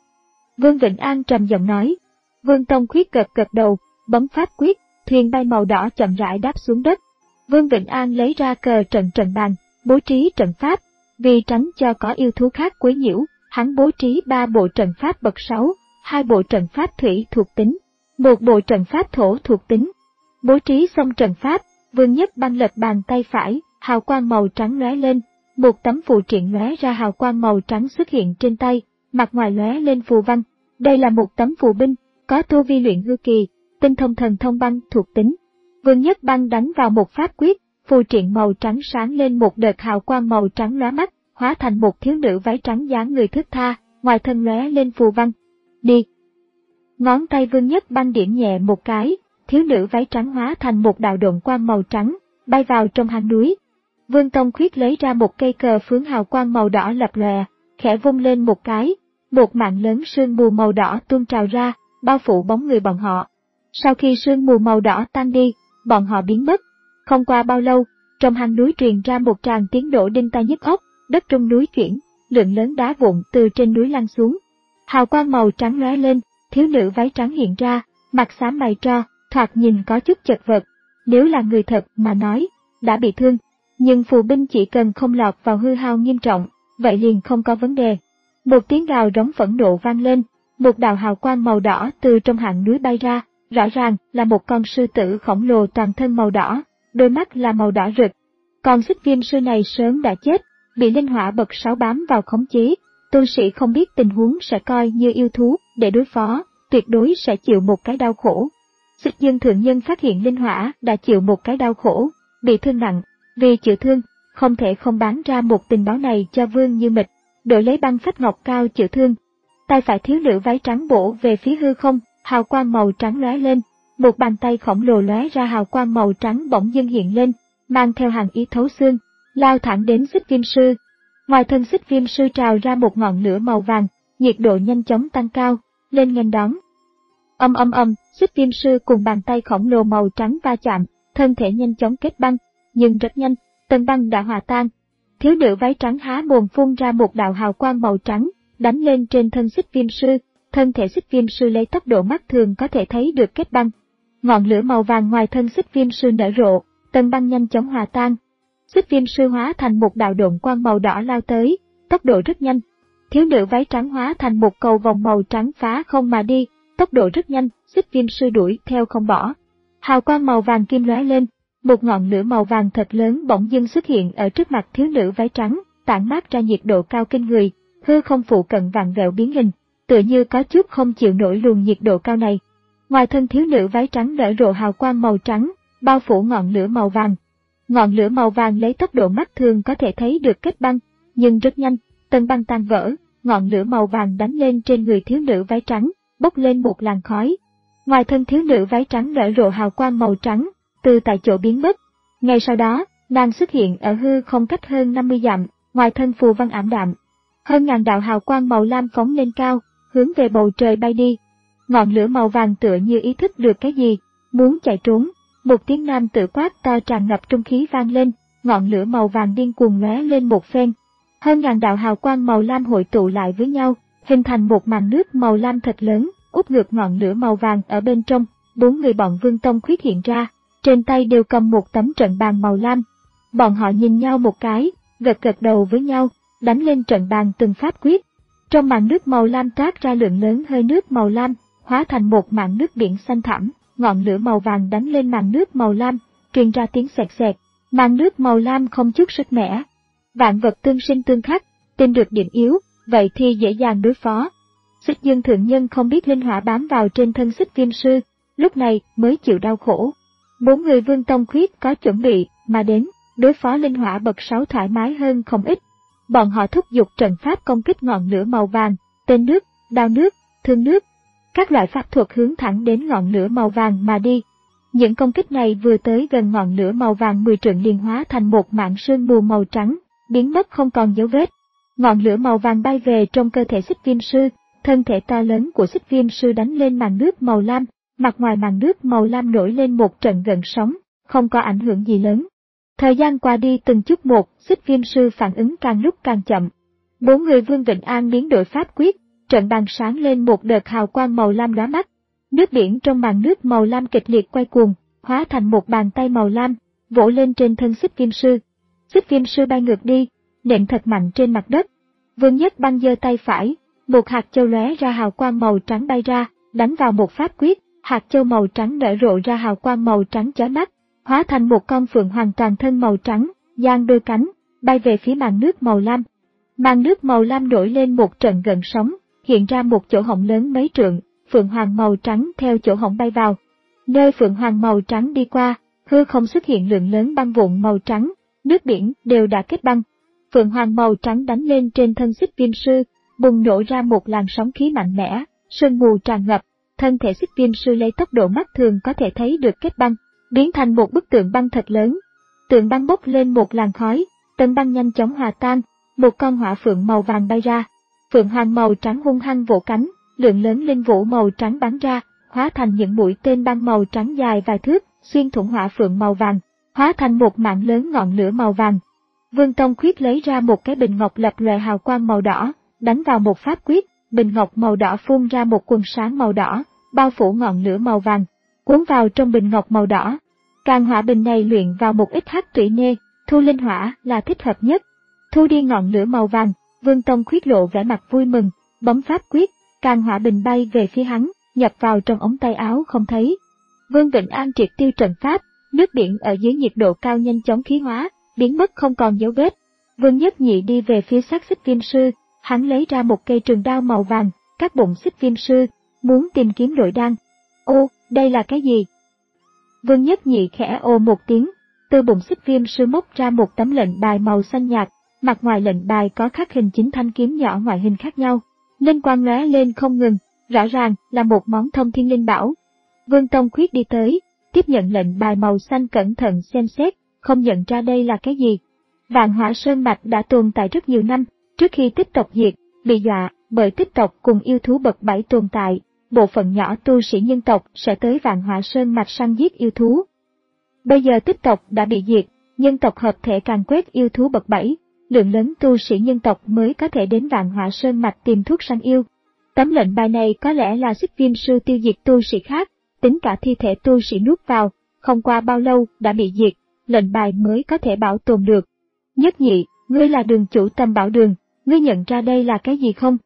Vương Vịnh An trầm giọng nói. Vương Tông Khuyết gật gật đầu, bấm pháp quyết, thuyền bay màu đỏ chậm rãi đáp xuống đất. Vương Vịnh An lấy ra cờ trận trận bàn, bố trí trận pháp, vì tránh cho có yêu thú khác quấy nhiễu, hắn bố trí ba bộ trận pháp bậc sáu, hai bộ trận pháp thủy thuộc tính, một bộ trận pháp thổ thuộc tính. Bố trí xong trận pháp, Vương Nhất Băng lật bàn tay phải, hào quang màu trắng lóe lên, một tấm phù triện lóe ra hào quang màu trắng xuất hiện trên tay, mặt ngoài lóe lên phù văn. Đây là một tấm phù binh, có tu vi luyện hư kỳ, tinh thông thần thông băng thuộc tính. Vương Nhất Băng đánh vào một pháp quyết, phù triện màu trắng sáng lên một đợt hào quang màu trắng lóa mắt, hóa thành một thiếu nữ váy trắng dáng người thướt tha, ngoài thân lóe lên phù văn. Đi! Ngón tay Vương Nhất Băng điểm nhẹ một cái, thiếu nữ váy trắng hóa thành một đạo độn quang màu trắng, bay vào trong hang núi. Vương Tông Khuyết lấy ra một cây cờ phướng hào quang màu đỏ lập lòe, khẽ vung lên một cái, một mảng lớn sương mù màu đỏ tuôn trào ra, bao phủ bóng người bọn họ. Sau khi sương mù màu đỏ tan đi, bọn họ biến mất. Không qua bao lâu, trong hang núi truyền ra một tràng tiếng nổ đinh tai nhức óc, đất trong núi chuyển, lượng lớn đá vụn từ trên núi lăn xuống. Hào quang màu trắng lóe lên, thiếu nữ váy trắng hiện ra, mặt xám mày tro, thoạt nhìn có chút chật vật. Nếu là người thật mà nói, đã bị thương, nhưng phù binh chỉ cần không lọt vào hư hao nghiêm trọng, vậy liền không có vấn đề. Một tiếng gào rống phẫn nộ vang lên, một đạo hào quang màu đỏ từ trong hạng núi bay ra, rõ ràng là một con sư tử khổng lồ toàn thân màu đỏ, đôi mắt là màu đỏ rực. Con xích viêm sư này sớm đã chết, bị linh hỏa bậc sáu bám vào khống chế, tu sĩ không biết tình huống sẽ coi như yêu thú để đối phó, tuyệt đối sẽ chịu một cái đau khổ. Xích Dương thượng nhân phát hiện linh hỏa đã chịu một cái đau khổ, bị thương nặng, vì chữa thương, không thể không bán ra một tình báo này cho Vương Như Mịch, đổi lấy băng phách ngọc cao chữa thương. Tay phải thiếu nữ váy trắng bổ về phía hư không, hào quang màu trắng lóe lên, một bàn tay khổng lồ lóe ra hào quang màu trắng bỗng dưng hiện lên, mang theo hàn ý thấu xương, lao thẳng đến xích viêm sư. Ngoài thân xích viêm sư trào ra một ngọn lửa màu vàng, nhiệt độ nhanh chóng tăng cao, lên nghênh đón. Âm âm âm, xích viêm sư cùng bàn tay khổng lồ màu trắng va chạm, thân thể nhanh chóng kết băng, nhưng rất nhanh, tầng băng đã hòa tan. Thiếu nữ váy trắng há mồm phun ra một đạo hào quang màu trắng, đánh lên trên thân xích viêm sư, thân thể xích viêm sư lấy tốc độ mắt thường có thể thấy được kết băng. Ngọn lửa màu vàng ngoài thân xích viêm sư nở rộ, tầng băng nhanh chóng hòa tan. Xích viêm sư hóa thành một đạo độn quang màu đỏ lao tới, tốc độ rất nhanh. Thiếu nữ váy trắng hóa thành một cầu vòng màu trắng phá không mà đi, tốc độ rất nhanh, xích viêm sư đuổi theo không bỏ. Hào quang màu vàng kim lóe lên, một ngọn lửa màu vàng thật lớn bỗng dưng xuất hiện ở trước mặt thiếu nữ váy trắng, tản mát ra nhiệt độ cao kinh người, hư không phụ cận vặn vẹo biến hình, tựa như có chút không chịu nổi luồng nhiệt độ cao này. Ngoài thân thiếu nữ váy trắng nở rộ hào quang màu trắng, bao phủ ngọn lửa màu vàng. Ngọn lửa màu vàng lấy tốc độ mắt thường có thể thấy được kết băng, nhưng rất nhanh, tầng băng tan vỡ, ngọn lửa màu vàng đánh lên trên người thiếu nữ váy trắng, bốc lên một làn khói. Ngoài thân thiếu nữ váy trắng nở rộ hào quang màu trắng, từ tại chỗ biến mất. Ngay sau đó, nàng xuất hiện ở hư không cách hơn năm mươi dặm, ngoài thân phù văn ảm đạm. Hơn ngàn đạo hào quang màu lam phóng lên cao, hướng về bầu trời bay đi. Ngọn lửa màu vàng tựa như ý thức được cái gì, muốn chạy trốn. Một tiếng nam tử quát to tràn ngập trung khí vang lên, ngọn lửa màu vàng điên cuồng lóe lên một phen. Hơn ngàn đạo hào quang màu lam hội tụ lại với nhau, hình thành một màn nước màu lam thật lớn, úp ngược ngọn lửa màu vàng ở bên trong. Bốn người bọn Vương Tông Khuyết hiện ra, trên tay đều cầm một tấm trận bàn màu lam. Bọn họ nhìn nhau một cái, gật gật đầu với nhau, đánh lên trận bàn từng pháp quyết. Trong màn nước màu lam toát ra lượng lớn hơi nước màu lam, hóa thành một màn nước biển xanh thẳm. Ngọn lửa màu vàng đánh lên màn nước màu lam, truyền ra tiếng xẹt xẹt, màn nước màu lam không chút sức mẻ. Vạn vật tương sinh tương khắc, tìm được điểm yếu, vậy thì dễ dàng đối phó. Xích Dương thượng nhân không biết linh hỏa bám vào trên thân xích viêm sư, lúc này mới chịu đau khổ. Bốn người Vương Tông Khuyết có chuẩn bị mà đến, đối phó linh hỏa bậc sáu thoải mái hơn không ít. Bọn họ thúc giục trận pháp công kích ngọn lửa màu vàng, tên nước, đao nước, thương nước. Các loại pháp thuật hướng thẳng đến ngọn lửa màu vàng mà đi. Những công kích này vừa tới gần ngọn lửa màu vàng mười trượng liền hóa thành một mảng sương mù màu trắng, biến mất không còn dấu vết. Ngọn lửa màu vàng bay về trong cơ thể xích viêm sư, thân thể to lớn của xích viêm sư đánh lên màn nước màu lam, mặt ngoài màn nước màu lam nổi lên một trận gợn sóng, không có ảnh hưởng gì lớn. Thời gian qua đi từng chút một, xích viêm sư phản ứng càng lúc càng chậm. Bốn người Vương Vịnh An biến đổi pháp quyết, trận bàn sáng lên một đợt hào quang màu lam lóa mắt. Nước biển trong màn nước màu lam kịch liệt quay cuồng, hóa thành một bàn tay màu lam, vỗ lên trên thân xích viêm sư. Xích viêm sư bay ngược đi, nện thật mạnh trên mặt đất. Vương Nhất Băng giơ tay phải, một hạt châu lóe ra hào quang màu trắng bay ra, đánh vào một pháp quyết, hạt châu màu trắng nở rộ ra hào quang màu trắng chói mắt, hóa thành một con phượng hoàng toàn thân màu trắng, giang đôi cánh, bay về phía màn nước màu lam. Màn nước màu lam nổi lên một trận gợn sóng, hiện ra một chỗ hổng lớn mấy trượng, phượng hoàng màu trắng theo chỗ hổng bay vào. Nơi phượng hoàng màu trắng đi qua, hư không xuất hiện lượng lớn băng vụn màu trắng, nước biển đều đã kết băng. Phượng hoàng màu trắng đánh lên trên thân xích viêm sư, bùng nổ ra một làn sóng khí mạnh mẽ, sương mù tràn ngập, thân thể xích viêm sư lấy tốc độ mắt thường có thể thấy được kết băng, biến thành một bức tượng băng thật lớn. Tượng băng bốc lên một làn khói, tầng băng nhanh chóng hòa tan, một con hỏa phượng màu vàng bay ra. Phượng hoàng màu trắng hung hăng vỗ cánh, lượng lớn linh vũ màu trắng bắn ra, hóa thành những mũi tên băng màu trắng dài vài thước, xuyên thủng hỏa phượng màu vàng, hóa thành một mạng lớn ngọn lửa màu vàng. Vương Tông Khuyết lấy ra một cái bình ngọc lập lòe hào quang màu đỏ, đánh vào một pháp quyết, bình ngọc màu đỏ phun ra một quần sáng màu đỏ, bao phủ ngọn lửa màu vàng, cuốn vào trong bình ngọc màu đỏ. Càng hỏa bình này luyện vào một ít hắc thủy nê, thu linh hỏa là thích hợp nhất. Thu đi ngọn lửa màu vàng, Vương Tông Khuyết lộ vẻ mặt vui mừng, bấm pháp quyết, càng hỏa bình bay về phía hắn, nhập vào trong ống tay áo không thấy. Vương Vịnh An triệt tiêu trận pháp, nước biển ở dưới nhiệt độ cao nhanh chóng khí hóa, biến mất không còn dấu vết. Vương Nhất Nhị đi về phía xác Xích Viêm Sư, hắn lấy ra một cây trường đao màu vàng, cắt bụng Xích Viêm Sư, muốn tìm kiếm nội đan. Ô, đây là cái gì? Vương Nhất Nhị khẽ ồ một tiếng, từ bụng Xích Viêm Sư móc ra một tấm lệnh bài màu xanh nhạt, mặt ngoài lệnh bài có khắc hình chín thanh kiếm nhỏ ngoại hình khác nhau, linh quang lóe lên không ngừng, rõ ràng là một món thông thiên linh bảo. Vương Tông Khuyết đi tới, tiếp nhận lệnh bài màu xanh cẩn thận xem xét, không nhận ra đây là cái gì. Vạn Hỏa Sơn Mạch đã tồn tại rất nhiều năm, trước khi tích tộc diệt, bị dọa bởi tích tộc cùng yêu thú bậc bảy tồn tại, bộ phận nhỏ tu sĩ nhân tộc sẽ tới Vạn Hỏa Sơn Mạch săn giết yêu thú. Bây giờ tích tộc đã bị diệt, nhân tộc hợp thể càng quét yêu thú bậc bảy, lượng lớn tu sĩ nhân tộc mới có thể đến Vạn Hỏa Sơn Mạch tìm thuốc săn yêu. Tấm lệnh bài này có lẽ là Xích Viêm Sư tiêu diệt tu sĩ khác, tính cả thi thể tu sĩ nuốt vào, không qua bao lâu đã bị diệt, lệnh bài mới có thể bảo tồn được. Nhất Nhị, ngươi là đường chủ Tâm Bảo Đường, ngươi nhận ra đây là cái gì không?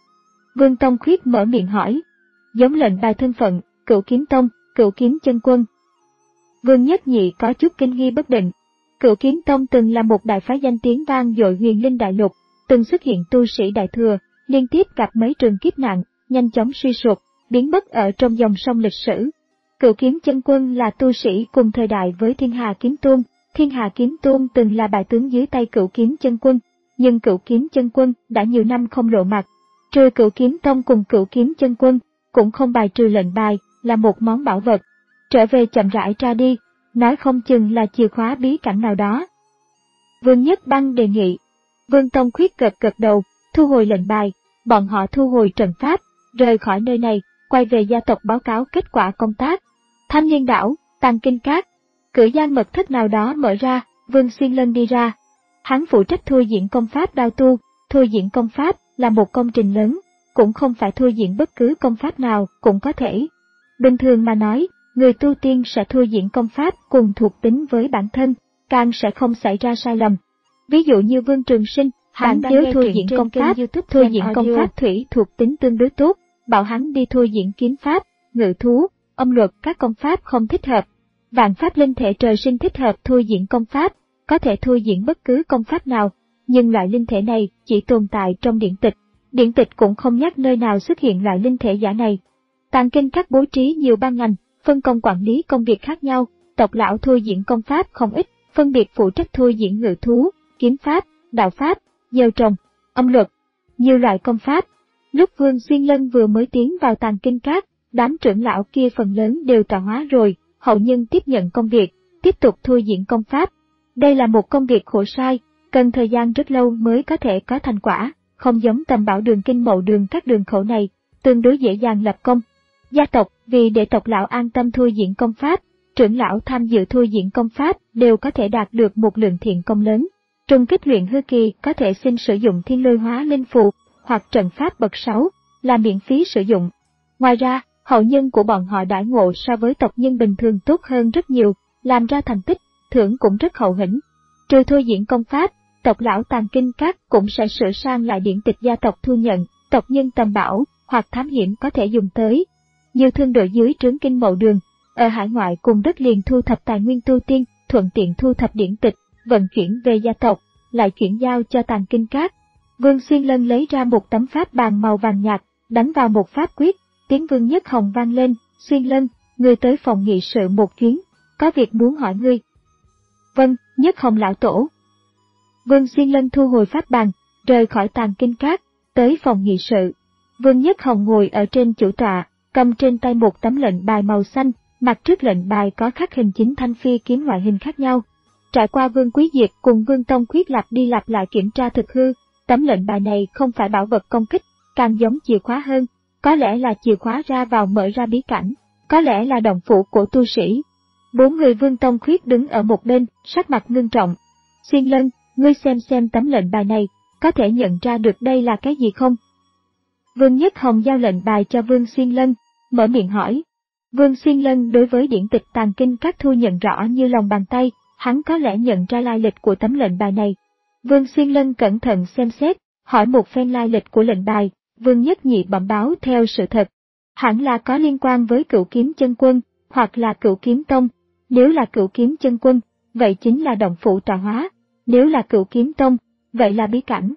Vương Tông Khuyết mở miệng hỏi. Giống lệnh bài thân phận, Cửu Kiếm Tông, Cửu Kiếm Chân Quân. Vương Nhất Nhị có chút kinh nghi bất định. Cửu Kiếm Tông từng là một đại phái danh tiếng vang dội huyền linh đại lục, từng xuất hiện tu sĩ đại thừa, liên tiếp gặp mấy trường kiếp nạn, nhanh chóng suy sụp, biến mất ở trong dòng sông lịch sử. Cửu Kiếm Chân Quân là tu sĩ cùng thời đại với Thiên Hà Kiếm Tôn. Thiên Hà Kiếm Tôn từng là bại tướng dưới tay Cửu Kiếm Chân Quân, nhưng Cửu Kiếm Chân Quân đã nhiều năm không lộ mặt. Trừ Cửu Kiếm Tông cùng Cửu Kiếm Chân Quân, cũng không bài trừ lệnh bài, là một món bảo vật. Trở về chậm rãi ra đi, nói không chừng là chìa khóa bí cảnh nào đó. Vương Nhất Băng đề nghị. Vương Tông Khuyết gật gật đầu, thu hồi lệnh bài, bọn họ thu hồi trận pháp, rời khỏi nơi này, quay về gia tộc báo cáo kết quả công tác. Thanh Liên Đảo, Tàng Kinh Các, cửa gian mật thất nào đó mở ra, Vương Xuyên Lân đi ra. Hắn phụ trách thôi diễn công pháp đao tu, thôi diễn công pháp là một công trình lớn, cũng không phải thôi diễn bất cứ công pháp nào cũng có thể. Bình thường mà nói, người tu tiên sẽ thôi diễn công pháp cùng thuộc tính với bản thân, càng sẽ không xảy ra sai lầm. Ví dụ như Vương Trường Sinh, hắn nếu thôi diễn công pháp, thôi diễn công pháp thủy thuộc tính tương đối tốt, bảo hắn đi thôi diễn kiếm pháp, ngự thú, âm luật các công pháp không thích hợp. Vạn pháp linh thể trời sinh thích hợp thôi diễn công pháp, có thể thôi diễn bất cứ công pháp nào, nhưng loại linh thể này chỉ tồn tại trong điển tịch. Điển tịch cũng không nhắc nơi nào xuất hiện loại linh thể giả này. Tàng Kinh Các bố trí nhiều ban ngành, phân công quản lý công việc khác nhau, tộc lão thôi diễn công pháp không ít, phân biệt phụ trách thôi diễn ngự thú, kiếm pháp, đạo pháp, gieo trồng, âm luật, nhiều loại công pháp. Lúc Vương Xuyên Lân vừa mới tiến vào Tàng Kinh Các, đám trưởng lão kia phần lớn đều tọa hóa rồi, hậu nhân tiếp nhận công việc, tiếp tục thôi diễn công pháp. Đây là một công việc khổ sai, cần thời gian rất lâu mới có thể có thành quả, không giống Tầm Bảo Đường Kinh Mậu Đường các đường khẩu này, tương đối dễ dàng lập công. Gia tộc, vì để tộc lão an tâm thôi diễn công pháp, trưởng lão tham dự thôi diễn công pháp đều có thể đạt được một lượng thiện công lớn. Trùng kích luyện hư kỳ có thể xin sử dụng thiên lôi hóa linh phù, hoặc trận pháp bậc sáu, là miễn phí sử dụng. Ngoài ra, hậu nhân của bọn họ đãi ngộ so với tộc nhân bình thường tốt hơn rất nhiều, làm ra thành tích, thưởng cũng rất hậu hĩnh. Trừ thôi diễn công pháp, tộc lão Tàng Kinh Các cũng sẽ sửa sang lại điển tịch gia tộc thu nhận, tộc nhân tầm bảo, hoặc thám hiểm có thể dùng tới. Nhiều thương đội dưới trướng Kinh Mậu Đường, ở hải ngoại cùng đất liền thu thập tài nguyên tu tiên, thuận tiện thu thập điển tịch, vận chuyển về gia tộc, lại chuyển giao cho Tàng Kinh Các. Vương Xuyên Lân lấy ra một tấm pháp bàn màu vàng nhạt, đánh vào một pháp quyết, tiếng Vương Nhất Hồng vang lên, Xuyên Lân, ngươi tới phòng nghị sự một chuyến, có việc muốn hỏi ngươi. Vâng, Nhất Hồng lão tổ. Vương Xuyên Lân thu hồi pháp bàn, rời khỏi Tàng Kinh Các, tới phòng nghị sự. Vương Nhất Hồng ngồi ở trên chủ tọa, cầm trên tay một tấm lệnh bài màu xanh, mặt trước lệnh bài có khắc hình chín thanh phi kiếm loại hình khác nhau. Trải qua Vương Quý Diệt cùng Vương Tông Khuyết lặp đi lặp lại kiểm tra thực hư, tấm lệnh bài này không phải bảo vật công kích, càng giống chìa khóa hơn, có lẽ là chìa khóa ra vào mở ra bí cảnh, có lẽ là động phủ của tu sĩ. Bốn người Vương Tông Khuyết đứng ở một bên, sắc mặt ngưng trọng. Xuyên Lân, ngươi xem xem tấm lệnh bài này, có thể nhận ra được đây là cái gì không? Vương Nhất Hồng giao lệnh bài cho Vương Xuyên Lân, mở miệng hỏi. Vương Xuyên Lân đối với điển tịch tàng kinh các thu nhận rõ như lòng bàn tay, hắn có lẽ nhận ra lai lịch của tấm lệnh bài này. Vương Xuyên Lân cẩn thận xem xét, hỏi một phen lai lịch của lệnh bài, Vương Nhất Nhị bẩm báo theo sự thật. Hẳn là có liên quan với Cửu Kiếm Chân Quân, hoặc là Cửu Kiếm Tông. Nếu là Cửu Kiếm Chân Quân, vậy chính là động phủ trà hóa. Nếu là Cửu Kiếm Tông, vậy là bí cảnh.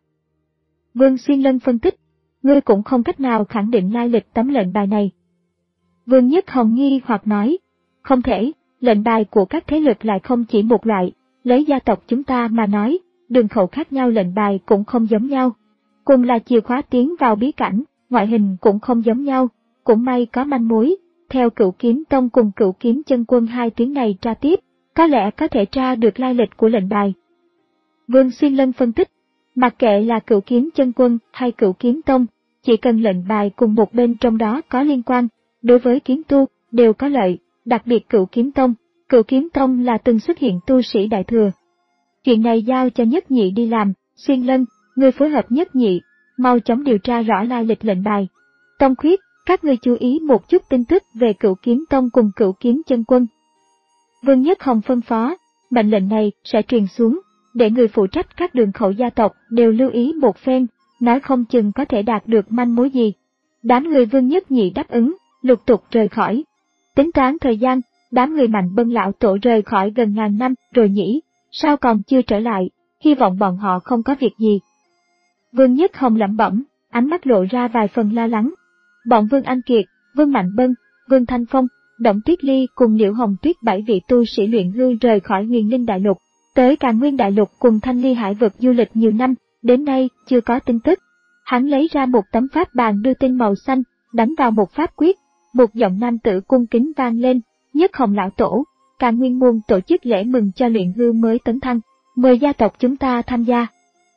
Vương Xuyên Lân phân tích, ngươi cũng không cách nào khẳng định lai lịch tấm lệnh bài này. Vương Nhất Hồng nghi hoặc nói, không thể, lệnh bài của các thế lực lại không chỉ một loại, lấy gia tộc chúng ta mà nói, đường khẩu khác nhau lệnh bài cũng không giống nhau. Cùng là chìa khóa tiến vào bí cảnh, ngoại hình cũng không giống nhau, cũng may có manh mối, theo Cửu Kiếm Tông cùng Cửu Kiếm Chân Quân hai tiếng này tra tiếp, có lẽ có thể tra được lai lịch của lệnh bài. Vương Xuyên Lân phân tích, mặc kệ là Cửu Kiếm Chân Quân hay Cửu Kiếm Tông, chỉ cần lệnh bài cùng một bên trong đó có liên quan, đối với kiếm tu, đều có lợi, đặc biệt Cửu Kiếm Tông. Cửu Kiếm Tông là từng xuất hiện tu sĩ đại thừa. Chuyện này giao cho Nhất Nhị đi làm, Xuyên Lân, người phối hợp Nhất Nhị, mau chóng điều tra rõ lai lịch lệnh bài. Tông Khuyết, các ngươi chú ý một chút tin tức về Cửu Kiếm Tông cùng Cửu Kiếm Chân Quân. Vương Nhất Hồng phân phó, mệnh lệnh này sẽ truyền xuống, để người phụ trách các đường khẩu gia tộc đều lưu ý một phen, nói không chừng có thể đạt được manh mối gì. Đám người Vương Nhất Nhị đáp ứng, lục tục rời khỏi. Tính toán thời gian, đám người Mạnh Bân lão tổ rời khỏi gần ngàn năm rồi nhỉ, sao còn chưa trở lại, hy vọng bọn họ không có việc gì. Vương Nhất Hồng lẩm bẩm, ánh mắt lộ ra vài phần lo lắng. Bọn Vương Anh Kiệt, Vương Mạnh Bân, Vương Thanh Phong, Động Tuyết Ly cùng Liễu Hồng Tuyết bảy vị tu sĩ luyện hư rời khỏi Huyền Linh Đại Lục, tới Càn Nguyên Đại Lục cùng Thanh Ly Hải vực du lịch nhiều năm, đến nay chưa có tin tức. Hắn lấy ra một tấm pháp bàn đưa tin màu xanh, đánh vào một pháp quyết, một giọng nam tử cung kính vang lên, Nhất Hồng lão tổ, Càn Nguyên môn tổ chức lễ mừng cho luyện hư mới tấn thăng, mời gia tộc chúng ta tham gia.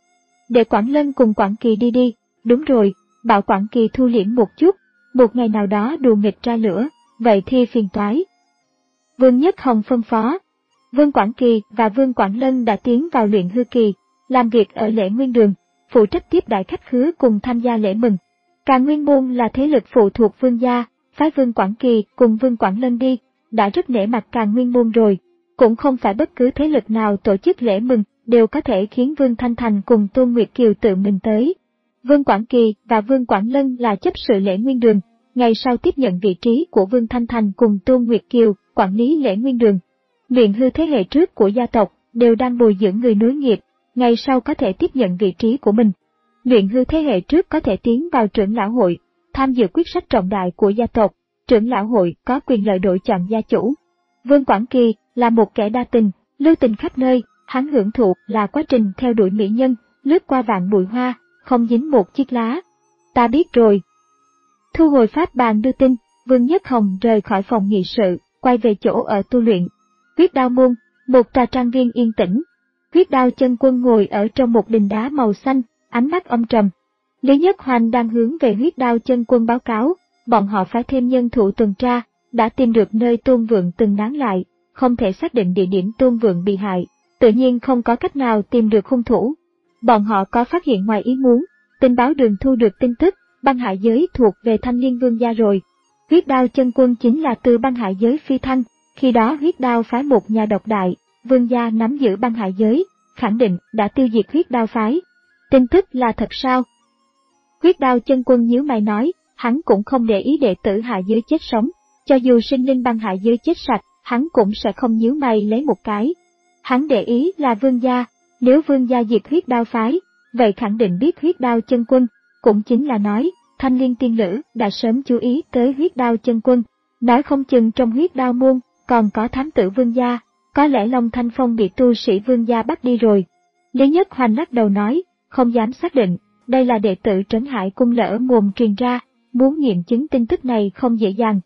Để Quảng Lân cùng Quảng Kỳ đi đi, đúng rồi, bảo Quảng Kỳ thu liễm một chút, một ngày nào đó đùa nghịch ra lửa, vậy thì phiền toái. Vương Nhất Hồng phân phó, Vương Quảng Kỳ và Vương Quảng Lân đã tiến vào luyện hư kỳ, làm việc ở lễ nguyên đường, phụ trách tiếp đại khách khứa cùng tham gia lễ mừng. Càn Nguyên môn là thế lực phụ thuộc Vương gia, phái Vương Quảng Kỳ cùng Vương Quảng Lân đi, đã rất nể mặt Càn Nguyên môn rồi, cũng không phải bất cứ thế lực nào tổ chức lễ mừng đều có thể khiến Vương Thanh Thành cùng Tôn Nguyệt Kiều tự mình tới. Vương Quảng Kỳ và Vương Quảng Lân là chấp sự lễ nguyên đường, ngày sau tiếp nhận vị trí của Vương Thanh Thành cùng Tôn Nguyệt Kiều, quản lý lễ nguyên đường. Luyện hư thế hệ trước của gia tộc đều đang bồi dưỡng người nối nghiệp, ngày sau có thể tiếp nhận vị trí của mình. Luyện hư thế hệ trước có thể tiến vào trưởng lão hội, tham dự quyết sách trọng đại của gia tộc, trưởng lão hội có quyền lợi đổi chọn gia chủ. Vương Quảng Kỳ là một kẻ đa tình, lưu tình khắp nơi, hắn hưởng thụ là quá trình theo đuổi mỹ nhân, lướt qua vạn bụi hoa, không dính một chiếc lá. Ta biết rồi. Thu hồi pháp bàn đưa tin, Vương Nhất Hồng rời khỏi phòng nghị sự, quay về chỗ ở tu luyện. Huyết Đao môn, một tòa trang viên yên tĩnh. Huyết Đao Chân Quân ngồi ở trong một đình đá màu xanh, ánh mắt âm trầm. Lý Nhất Hoành đang hướng về Huyết Đao Chân Quân báo cáo, bọn họ phải thêm nhân thủ tuần tra, đã tìm được nơi Tôn Vượng từng nán lại, không thể xác định địa điểm Tôn Vượng bị hại, tự nhiên không có cách nào tìm được hung thủ. Bọn họ có phát hiện ngoài ý muốn, tình báo đường thu được tin tức, băng hải giới thuộc về Thanh Liên Vương gia rồi. Huyết Đao Chân Quân chính là từ băng hải giới phi thăng, khi đó Huyết Đao phái một nhà độc đại, Vương gia nắm giữ băng hải giới, khẳng định đã tiêu diệt Huyết Đao phái. Tin tức là thật sao? Huyết Đao Chân Quân nhíu mày nói, hắn cũng không để ý đệ tử hạ giới chết sống, cho dù sinh linh băng hạ giới chết sạch, hắn cũng sẽ không nhíu mày lấy một cái. Hắn để ý là Vương gia, nếu Vương gia diệt Huyết Đao phái, vậy khẳng định biết Huyết Đao Chân Quân, cũng chính là nói, Thanh Liên tiên nữ đã sớm chú ý tới Huyết Đao Chân Quân, nói không chừng trong Huyết Đao môn còn có thám tử Vương gia, có lẽ Long Thanh Phong bị tu sĩ Vương gia bắt đi rồi. Lý Nhất Hoành lắc đầu nói, không dám xác định, đây là đệ tử Trấn Hải cung lỡ mồm truyền ra, muốn nghiệm chứng tin tức này không dễ dàng.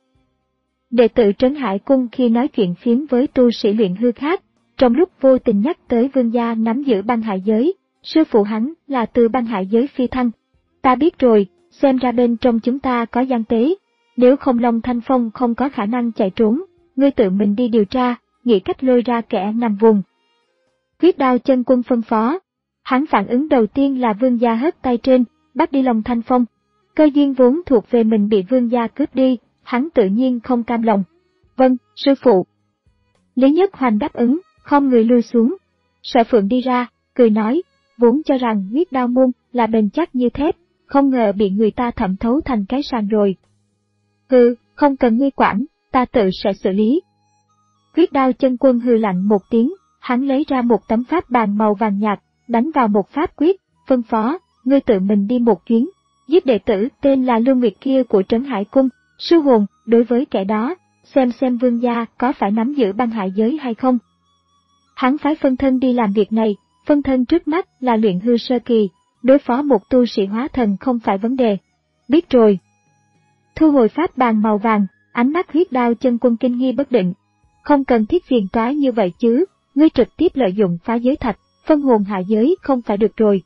Đệ tử Trấn Hải cung khi nói chuyện phiếm với tu sĩ luyện hư khác, trong lúc vô tình nhắc tới Vương gia nắm giữ băng hải giới, sư phụ hắn là từ băng hải giới phi thăng. Ta biết rồi, xem ra bên trong chúng ta có gian tế, nếu không Long Thanh Phong không có khả năng chạy trốn, ngươi tự mình đi điều tra, nghĩ cách lôi ra kẻ nằm vùng. Huyết Đao Chân Quân phân phó, hắn phản ứng đầu tiên là Vương gia hất tay trên, bắt đi Long Thanh Phong. Cơ duyên vốn thuộc về mình bị vương gia cướp đi, hắn tự nhiên không cam lòng. Vâng, sư phụ. Lý Nhất Hoành đáp ứng, khom người lui xuống. Sở Phượng đi ra, cười nói, vốn cho rằng huyết đao môn là bền chắc như thép, không ngờ bị người ta thẩm thấu thành cái sàng rồi. Hừ, không cần ngươi quản, ta tự sẽ xử lý. Huyết đao chân quân hừ lạnh một tiếng, hắn lấy ra một tấm pháp bàn màu vàng nhạt, đánh vào một pháp quyết, phân phó, ngươi tự mình đi một chuyến, giết đệ tử tên là Lương Nguyệt kia của Trấn Hải Cung, sư hồn, đối với kẻ đó, xem xem vương gia có phải nắm giữ băng hải giới hay không. Hắn phái phân thân đi làm việc này, phân thân trước mắt là luyện hư sơ kỳ, đối phó một tu sĩ hóa thần không phải vấn đề. Biết rồi. Thu hồi pháp bàn màu vàng, ánh mắt huyết đao chân quân kinh nghi bất định. Không cần thiết phiền toái như vậy chứ, ngươi trực tiếp lợi dụng phá giới thạch, phân hồn hạ giới không phải được rồi.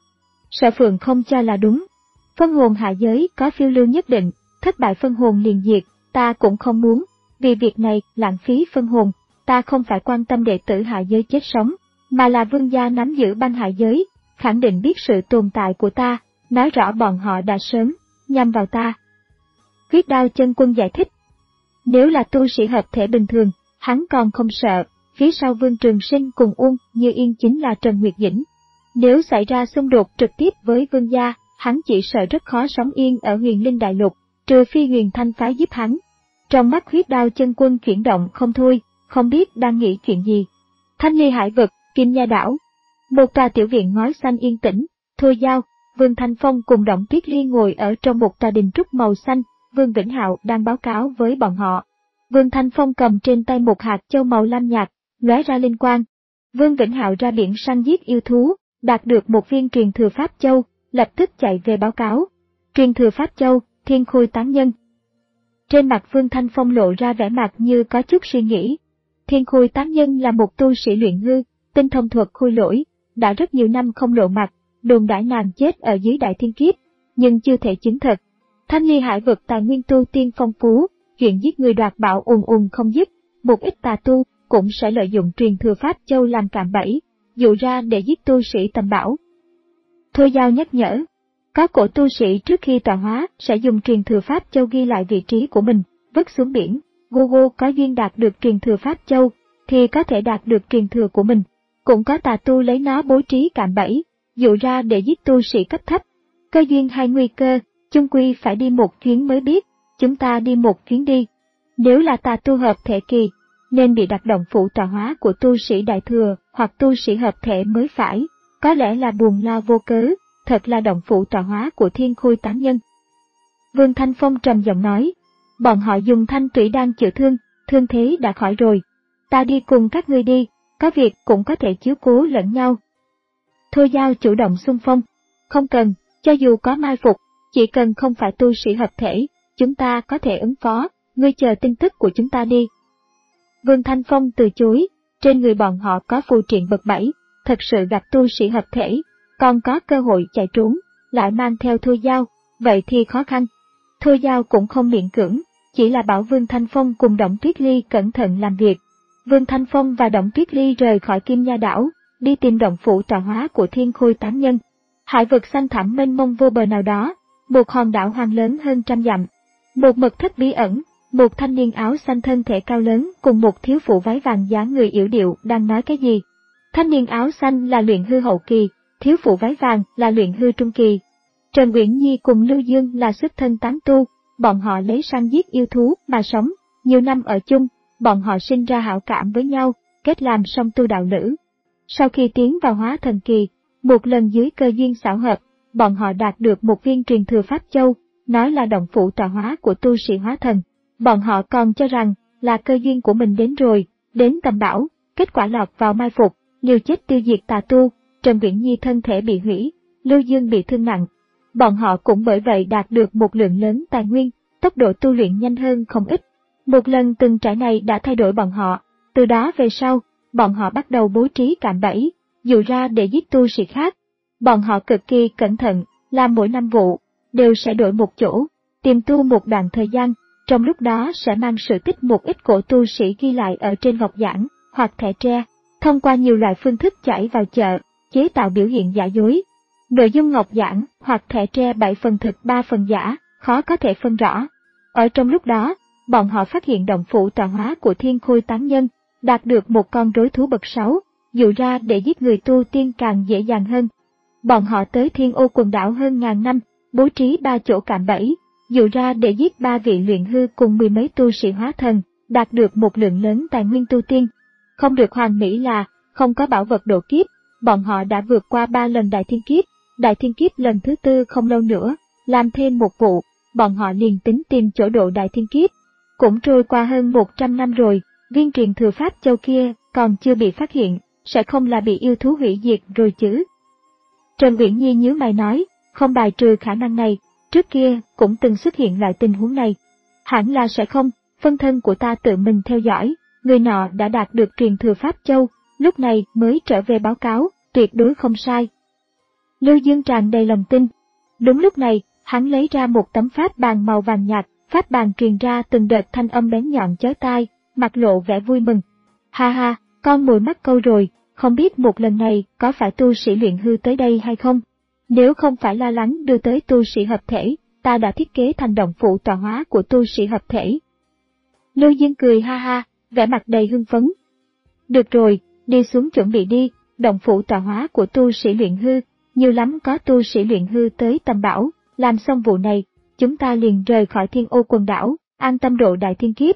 Sở Phượng không cho là đúng. Phân hồn hạ giới có phiêu lưu nhất định, thất bại phân hồn liền diệt, ta cũng không muốn, vì việc này lãng phí phân hồn, ta không phải quan tâm đệ tử hạ giới chết sống, mà là vương gia nắm giữ băng hạ giới, khẳng định biết sự tồn tại của ta, nói rõ bọn họ đã sớm nhằm vào ta. Huyết đao chân quân giải thích. Nếu là tu sĩ hợp thể bình thường, hắn còn không sợ, phía sau Vương Trường Sinh cùng Uông Như Yên chính là Trần Nguyệt Dĩnh. Nếu xảy ra xung đột trực tiếp với vương gia, hắn chỉ sợ rất khó sống yên ở Huyền Linh Đại Lục, trừ phi Huyền Thanh phái giúp hắn. Trong mắt huyết đao chân quân chuyển động không thôi, không biết đang nghĩ chuyện gì. Thanh Ly Hải Vực, Kim Nha Đảo. Một tòa tiểu viện ngói xanh yên tĩnh, Thôi Giao, Vương Thanh Phong cùng Động Tuyết Ly ngồi ở trong một tòa đình trúc màu xanh, Vương Vĩnh Hạo đang báo cáo với bọn họ. Vương Thanh Phong cầm trên tay một hạt châu màu lam nhạt, lóe ra linh quang. Vương Vĩnh Hạo ra biển săn giết yêu thú, đạt được một viên truyền thừa pháp châu, lập tức chạy về báo cáo. Truyền thừa pháp châu, Thiên Khôi Tán Nhân. Trên mặt Vương Thanh Phong lộ ra vẻ mặt như có chút suy nghĩ. Thiên Khôi Tán Nhân là một tu sĩ luyện hư, tinh thông thuật khôi lỗi, đã rất nhiều năm không lộ mặt, đồn đãi nàng chết ở dưới Đại Thiên Kiếp, nhưng chưa thể chứng thực. Thanh Ly Hải Vực tài nguyên tu tiên phong phú, chuyện giết người đoạt bảo ùn ùn không dứt, một ít tà tu cũng sẽ lợi dụng truyền thừa pháp châu làm cạm bẫy, dụ ra để giết tu sĩ tầm bảo. Thôi Giao nhắc nhở, có cổ tu sĩ trước khi tọa hóa sẽ dùng truyền thừa pháp châu ghi lại vị trí của mình, vứt xuống biển. Gogo có duyên đạt được truyền thừa pháp châu, thì có thể đạt được truyền thừa của mình. Cũng có tà tu lấy nó bố trí cạm bẫy, dụ ra để giết tu sĩ cấp thấp. Cơ duyên hay nguy cơ, chung quy phải đi một chuyến mới biết, chúng ta đi một chuyến đi. Nếu là tà tu hợp thể kỳ, nên bị đặt động phủ tọa hóa của tu sĩ đại thừa hoặc tu sĩ hợp thể mới phải, có lẽ là buồn lo vô cớ, thật là động phủ tọa hóa của Thiên Khôi Tán Nhân. Vương Thanh Phong trầm giọng nói, bọn họ dùng thanh tủy đang chữa thương, thương thế đã khỏi rồi. Ta đi cùng các ngươi đi, có việc cũng có thể chiếu cố lẫn nhau. Thôi Giao chủ động xung phong, không cần, cho dù có mai phục, chỉ cần không phải tu sĩ hợp thể, chúng ta có thể ứng phó, ngươi chờ tin tức của chúng ta đi. Vương Thanh Phong từ chối, trên người bọn họ có phù triện bậc bảy, thật sự gặp tu sĩ hợp thể, còn có cơ hội chạy trốn, lại mang theo Thôi Giao, vậy thì khó khăn. Thôi Giao cũng không miễn cưỡng, chỉ là bảo Vương Thanh Phong cùng Động Tuyết Ly cẩn thận làm việc. Vương Thanh Phong và Động Tuyết Ly rời khỏi Kim Nha Đảo, đi tìm động phủ tọa hóa của Thiên Khôi Tán Nhân. Hải vực xanh thẳm mênh mông vô bờ nào đó, một hòn đảo hoang lớn hơn trăm dặm. Một mật thất bí ẩn, một thanh niên áo xanh thân thể cao lớn cùng một thiếu phụ váy vàng dáng người yểu điệu đang nói cái gì. Thanh niên áo xanh là luyện hư hậu kỳ, thiếu phụ váy vàng là luyện hư trung kỳ. Trần Uyển Nhi cùng Lưu Dương là xuất thân tán tu, bọn họ lấy săn giết yêu thú mà sống, nhiều năm ở chung, bọn họ sinh ra hảo cảm với nhau, kết làm song tu đạo lữ. Sau khi tiến vào hóa thần kỳ, một lần dưới cơ duyên xảo hợp, bọn họ đạt được một viên truyền thừa pháp châu, nói là động phủ tọa hóa của tu sĩ hóa thần. Bọn họ còn cho rằng là cơ duyên của mình đến rồi, đến tầm bảo, kết quả lọt vào mai phục, liều chết tiêu diệt tà tu, Trần Uyển Nhi thân thể bị hủy, Lưu Dương bị thương nặng. Bọn họ cũng bởi vậy đạt được một lượng lớn tài nguyên, tốc độ tu luyện nhanh hơn không ít. Một lần từng trải này đã thay đổi bọn họ, từ đó về sau, bọn họ bắt đầu bố trí cạm bẫy, dụ ra để giết tu sĩ khác. Bọn họ cực kỳ cẩn thận, làm mỗi năm vụ, đều sẽ đổi một chỗ, tìm tu một đoạn thời gian, trong lúc đó sẽ mang sự tích một ít cổ tu sĩ ghi lại ở trên ngọc giản, hoặc thẻ tre, thông qua nhiều loại phương thức chảy vào chợ, chế tạo biểu hiện giả dối. Nội dung ngọc giảng hoặc thẻ tre bảy phần thực ba phần giả, khó có thể phân rõ. Ở trong lúc đó, bọn họ phát hiện động phủ tọa hóa của Thiên Khôi Tán Nhân, đạt được một con rối thú bậc sáu, dụ ra để giết người tu tiên càng dễ dàng hơn. Bọn họ tới Thiên Ô quần đảo hơn ngàn năm, bố trí ba chỗ cạm bẫy, dụ ra để giết ba vị luyện hư cùng mười mấy tu sĩ hóa thần, đạt được một lượng lớn tài nguyên tu tiên. Không được hoàn mỹ là, không có bảo vật độ kiếp, bọn họ đã vượt qua ba lần đại thiên kiếp, đại thiên kiếp lần thứ tư không lâu nữa, làm thêm một vụ, bọn họ liền tính tìm chỗ độ đại thiên kiếp. Cũng trôi qua hơn một trăm năm rồi, viên truyền thừa Pháp Châu kia còn chưa bị phát hiện, sẽ không là bị yêu thú hủy diệt rồi chứ. Trần Uyển Nhi nhíu mày nói, không bài trừ khả năng này, trước kia cũng từng xuất hiện lại tình huống này. Hẳn là sẽ không, phân thân của ta tự mình theo dõi, người nọ đã đạt được truyền thừa Pháp Châu, lúc này mới trở về báo cáo, tuyệt đối không sai. Lưu Dương tràn đầy lòng tin. Đúng lúc này, hắn lấy ra một tấm pháp bàn màu vàng nhạt, pháp bàn truyền ra từng đợt thanh âm bén nhọn chói tai, mặt lộ vẻ vui mừng. Ha ha, con mồi mắc câu rồi, không biết một lần này có phải tu sĩ luyện hư tới đây hay không? Nếu không phải lo lắng đưa tới tu sĩ hợp thể, ta đã thiết kế thành động phủ tọa hóa của tu sĩ hợp thể. Lưu Dương cười ha ha, vẻ mặt đầy hưng phấn. Được rồi, đi xuống chuẩn bị đi, động phủ tọa hóa của tu sĩ luyện hư, nhiều lắm có tu sĩ luyện hư tới tầm bảo, làm xong vụ này, chúng ta liền rời khỏi Thiên Ô quần đảo, an tâm độ đại thiên kiếp.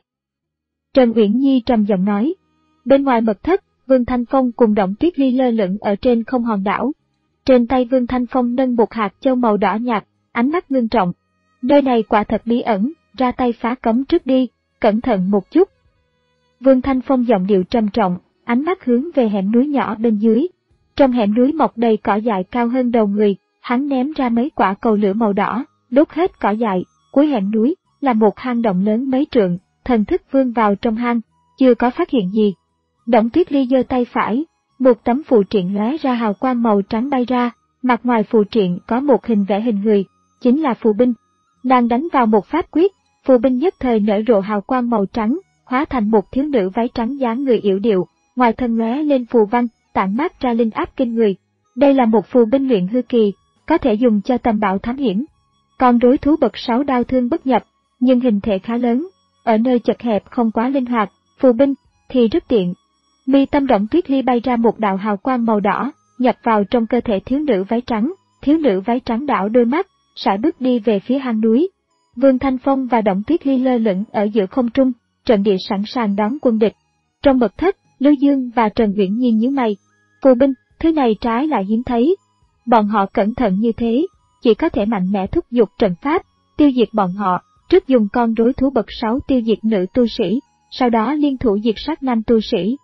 Trần Uyển Nhi trầm giọng nói. Bên ngoài mật thất, Vương Thanh Phong cùng Động Tuyết Ly lơ lửng ở trên không hòn đảo. Trên tay Vương Thanh Phong nâng một hạt châu màu đỏ nhạt, ánh mắt ngưng trọng. Nơi này quả thật bí ẩn, ra tay phá cấm trước đi, cẩn thận một chút. Vương Thanh Phong giọng điệu trầm trọng, ánh mắt hướng về hẻm núi nhỏ bên dưới. Trong hẻm núi mọc đầy cỏ dại cao hơn đầu người, hắn ném ra mấy quả cầu lửa màu đỏ, đốt hết cỏ dại. Cuối hẻm núi là một hang động lớn mấy trượng, thần thức vươn vào trong hang, chưa có phát hiện gì. Động Tuyết Ly giơ tay phải, một tấm phù triện lóe ra hào quang màu trắng bay ra, mặt ngoài phù triện có một hình vẽ hình người, chính là phù binh. Nàng đánh vào một pháp quyết, phù binh nhất thời nở rộ hào quang màu trắng, hóa thành một thiếu nữ váy trắng dáng người yểu điệu, ngoài thân lóe lên phù văn, tản mát ra linh áp kinh người. Đây là một phù binh luyện hư kỳ, có thể dùng cho tầm bảo thám hiểm. Con đối thú bậc sáu đao thương bất nhập, nhưng hình thể khá lớn, ở nơi chật hẹp không quá linh hoạt, phù binh thì rất tiện. Mi tâm Động Tuyết Ly bay ra một đạo hào quang màu đỏ, nhập vào trong cơ thể thiếu nữ váy trắng, thiếu nữ váy trắng đảo đôi mắt, sải bước đi về phía hang núi. Vương Thanh Phong và Động Tuyết Ly lơ lửng ở giữa không trung, trận địa sẵn sàng đón quân địch. Trong mật thất, Lưu Dương và Trần Uyển Nhi nhíu mày. Phù binh, thứ này trái lại hiếm thấy. Bọn họ cẩn thận như thế, chỉ có thể mạnh mẽ thúc giục trận pháp, tiêu diệt bọn họ, trước dùng con rối thú bậc sáu tiêu diệt nữ tu sĩ, sau đó liên thủ diệt sát nam tu sĩ.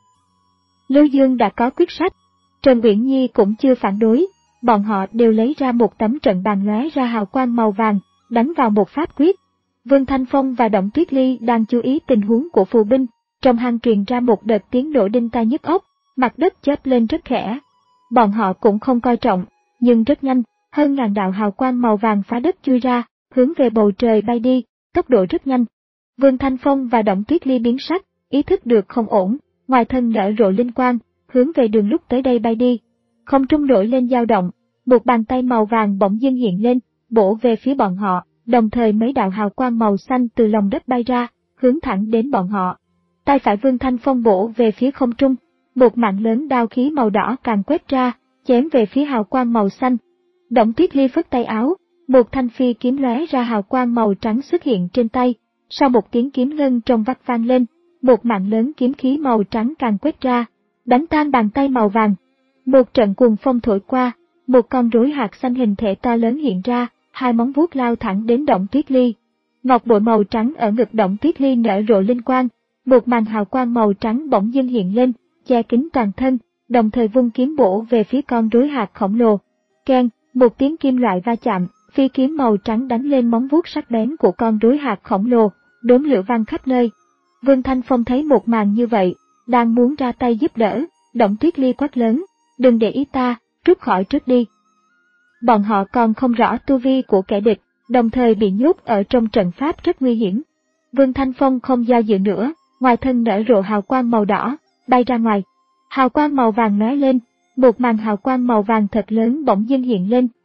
Lưu Dương đã có quyết sách, Trần Uyển Nhi cũng chưa phản đối, bọn họ đều lấy ra một tấm trận bàn lóe ra hào quang màu vàng, đánh vào một pháp quyết. Vương Thanh Phong và Động Tuyết Ly đang chú ý tình huống của phù binh, trong hang truyền ra một đợt tiếng nổ đinh tai nhức óc, mặt đất chớp lên rất khẽ. Bọn họ cũng không coi trọng, nhưng rất nhanh, hơn ngàn đạo hào quang màu vàng phá đất chui ra, hướng về bầu trời bay đi, tốc độ rất nhanh. Vương Thanh Phong và Động Tuyết Ly biến sắc, ý thức được không ổn, ngoài thân nở rộ linh quang, hướng về đường lúc tới đây bay đi. Không trung nổi lên dao động, một bàn tay màu vàng bỗng dưng hiện lên, bổ về phía bọn họ, đồng thời mấy đạo hào quang màu xanh từ lòng đất bay ra, hướng thẳng đến bọn họ. Tay phải Vương Thanh Phong bổ về phía không trung, một mạng lớn đao khí màu đỏ càng quét ra, chém về phía hào quang màu xanh. Động Tuyết Ly phất tay áo, một thanh phi kiếm lóe ra hào quang màu trắng xuất hiện trên tay, sau một tiếng kiếm ngân trong vắt vang lên, một mạng lớn kiếm khí màu trắng càng quét ra, đánh tan bàn tay màu vàng. Một trận cuồng phong thổi qua, một con rối hạt xanh hình thể to lớn hiện ra, hai móng vuốt lao thẳng đến Động Tuyết Ly. Ngọc bội màu trắng ở ngực Động Tuyết Ly nở rộ linh quang, một màn hào quang màu trắng bỗng dưng hiện lên, che kín toàn thân, đồng thời vung kiếm bổ về phía con rối hạt khổng lồ. Keng, một tiếng kim loại va chạm, phi kiếm màu trắng đánh lên móng vuốt sắc bén của con rối hạt khổng lồ, đốm lửa vang khắp nơi. Vương Thanh Phong thấy một màn như vậy, đang muốn ra tay giúp đỡ, Động Tuyết Ly quát lớn, đừng để ý ta, rút khỏi trước đi. Bọn họ còn không rõ tu vi của kẻ địch, đồng thời bị nhốt ở trong trận pháp rất nguy hiểm. Vương Thanh Phong không do dự nữa, ngoài thân nở rộ hào quang màu đỏ, bay ra ngoài. Hào quang màu vàng lóe lên, một màn hào quang màu vàng thật lớn bỗng dưng hiện lên,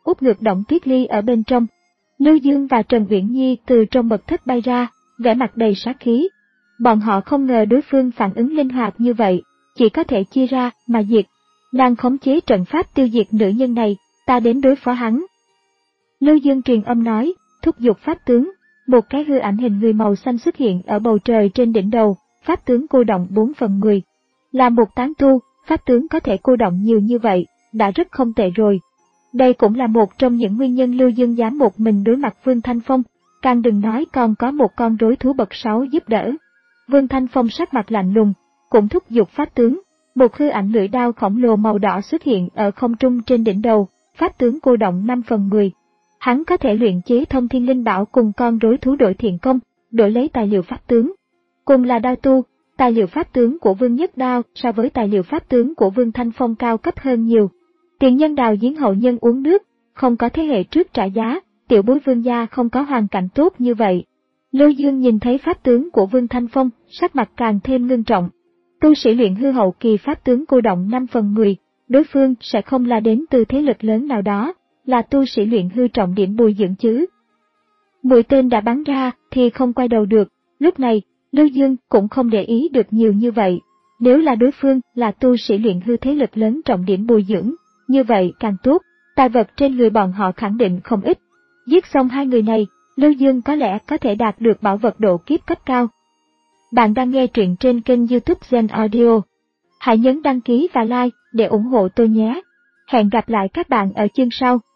úp ngược Đổng Tuyết Ly ở bên trong. Lưu Dương và Trần Uyển Nhi từ trong mật thất bay ra, vẻ mặt đầy sát khí. Bọn họ không ngờ đối phương phản ứng linh hoạt như vậy, chỉ có thể chia ra mà diệt. Nàng khống chế trận pháp tiêu diệt nữ nhân này, ta đến đối phó hắn. Lưu Dương truyền âm nói, thúc giục pháp tướng, một cái hư ảnh hình người màu xanh xuất hiện ở bầu trời trên đỉnh đầu, pháp tướng cô động bốn phần mười. Là một tán tu, pháp tướng có thể cô động nhiều như vậy, đã rất không tệ rồi. Đây cũng là một trong những nguyên nhân Lưu Dương dám một mình đối mặt Vương Thanh Phong, càng đừng nói còn có một con rối thú bậc sáu giúp đỡ. Vương Thanh Phong sắc mặt lạnh lùng, cũng thúc giục pháp tướng, một hư ảnh lưỡi đao khổng lồ màu đỏ xuất hiện ở không trung trên đỉnh đầu, pháp tướng cô động năm phần mười. Hắn có thể luyện chế thông thiên linh bảo cùng con rối thú đổi thiện công, đổi lấy tài liệu pháp tướng. Cùng là đao tu, tài liệu pháp tướng của Vương Nhất Đao so với tài liệu pháp tướng của Vương Thanh Phong cao cấp hơn nhiều. Tiền nhân đào giếng hậu nhân uống nước, không có thế hệ trước trả giá, tiểu bối Vương gia không có hoàn cảnh tốt như vậy. Lưu Dương nhìn thấy pháp tướng của Vương Thanh Phong, sắc mặt càng thêm ngưng trọng. Tu sĩ luyện hư hậu kỳ pháp tướng cô động năm phần mười, đối phương sẽ không là đến từ thế lực lớn nào đó, là tu sĩ luyện hư trọng điểm bồi dưỡng chứ. Mũi tên đã bắn ra thì không quay đầu được, lúc này, Lưu Dương cũng không để ý được nhiều như vậy. Nếu là đối phương là tu sĩ luyện hư thế lực lớn trọng điểm bồi dưỡng, như vậy càng tốt, tài vật trên người bọn họ khẳng định không ít. Giết xong hai người này, Lưu Dương có lẽ có thể đạt được bảo vật độ kiếp cấp cao. Bạn đang nghe truyện trên kênh YouTube Zen Audio. Hãy nhấn đăng ký và like để ủng hộ tôi nhé. Hẹn gặp lại các bạn ở chương sau.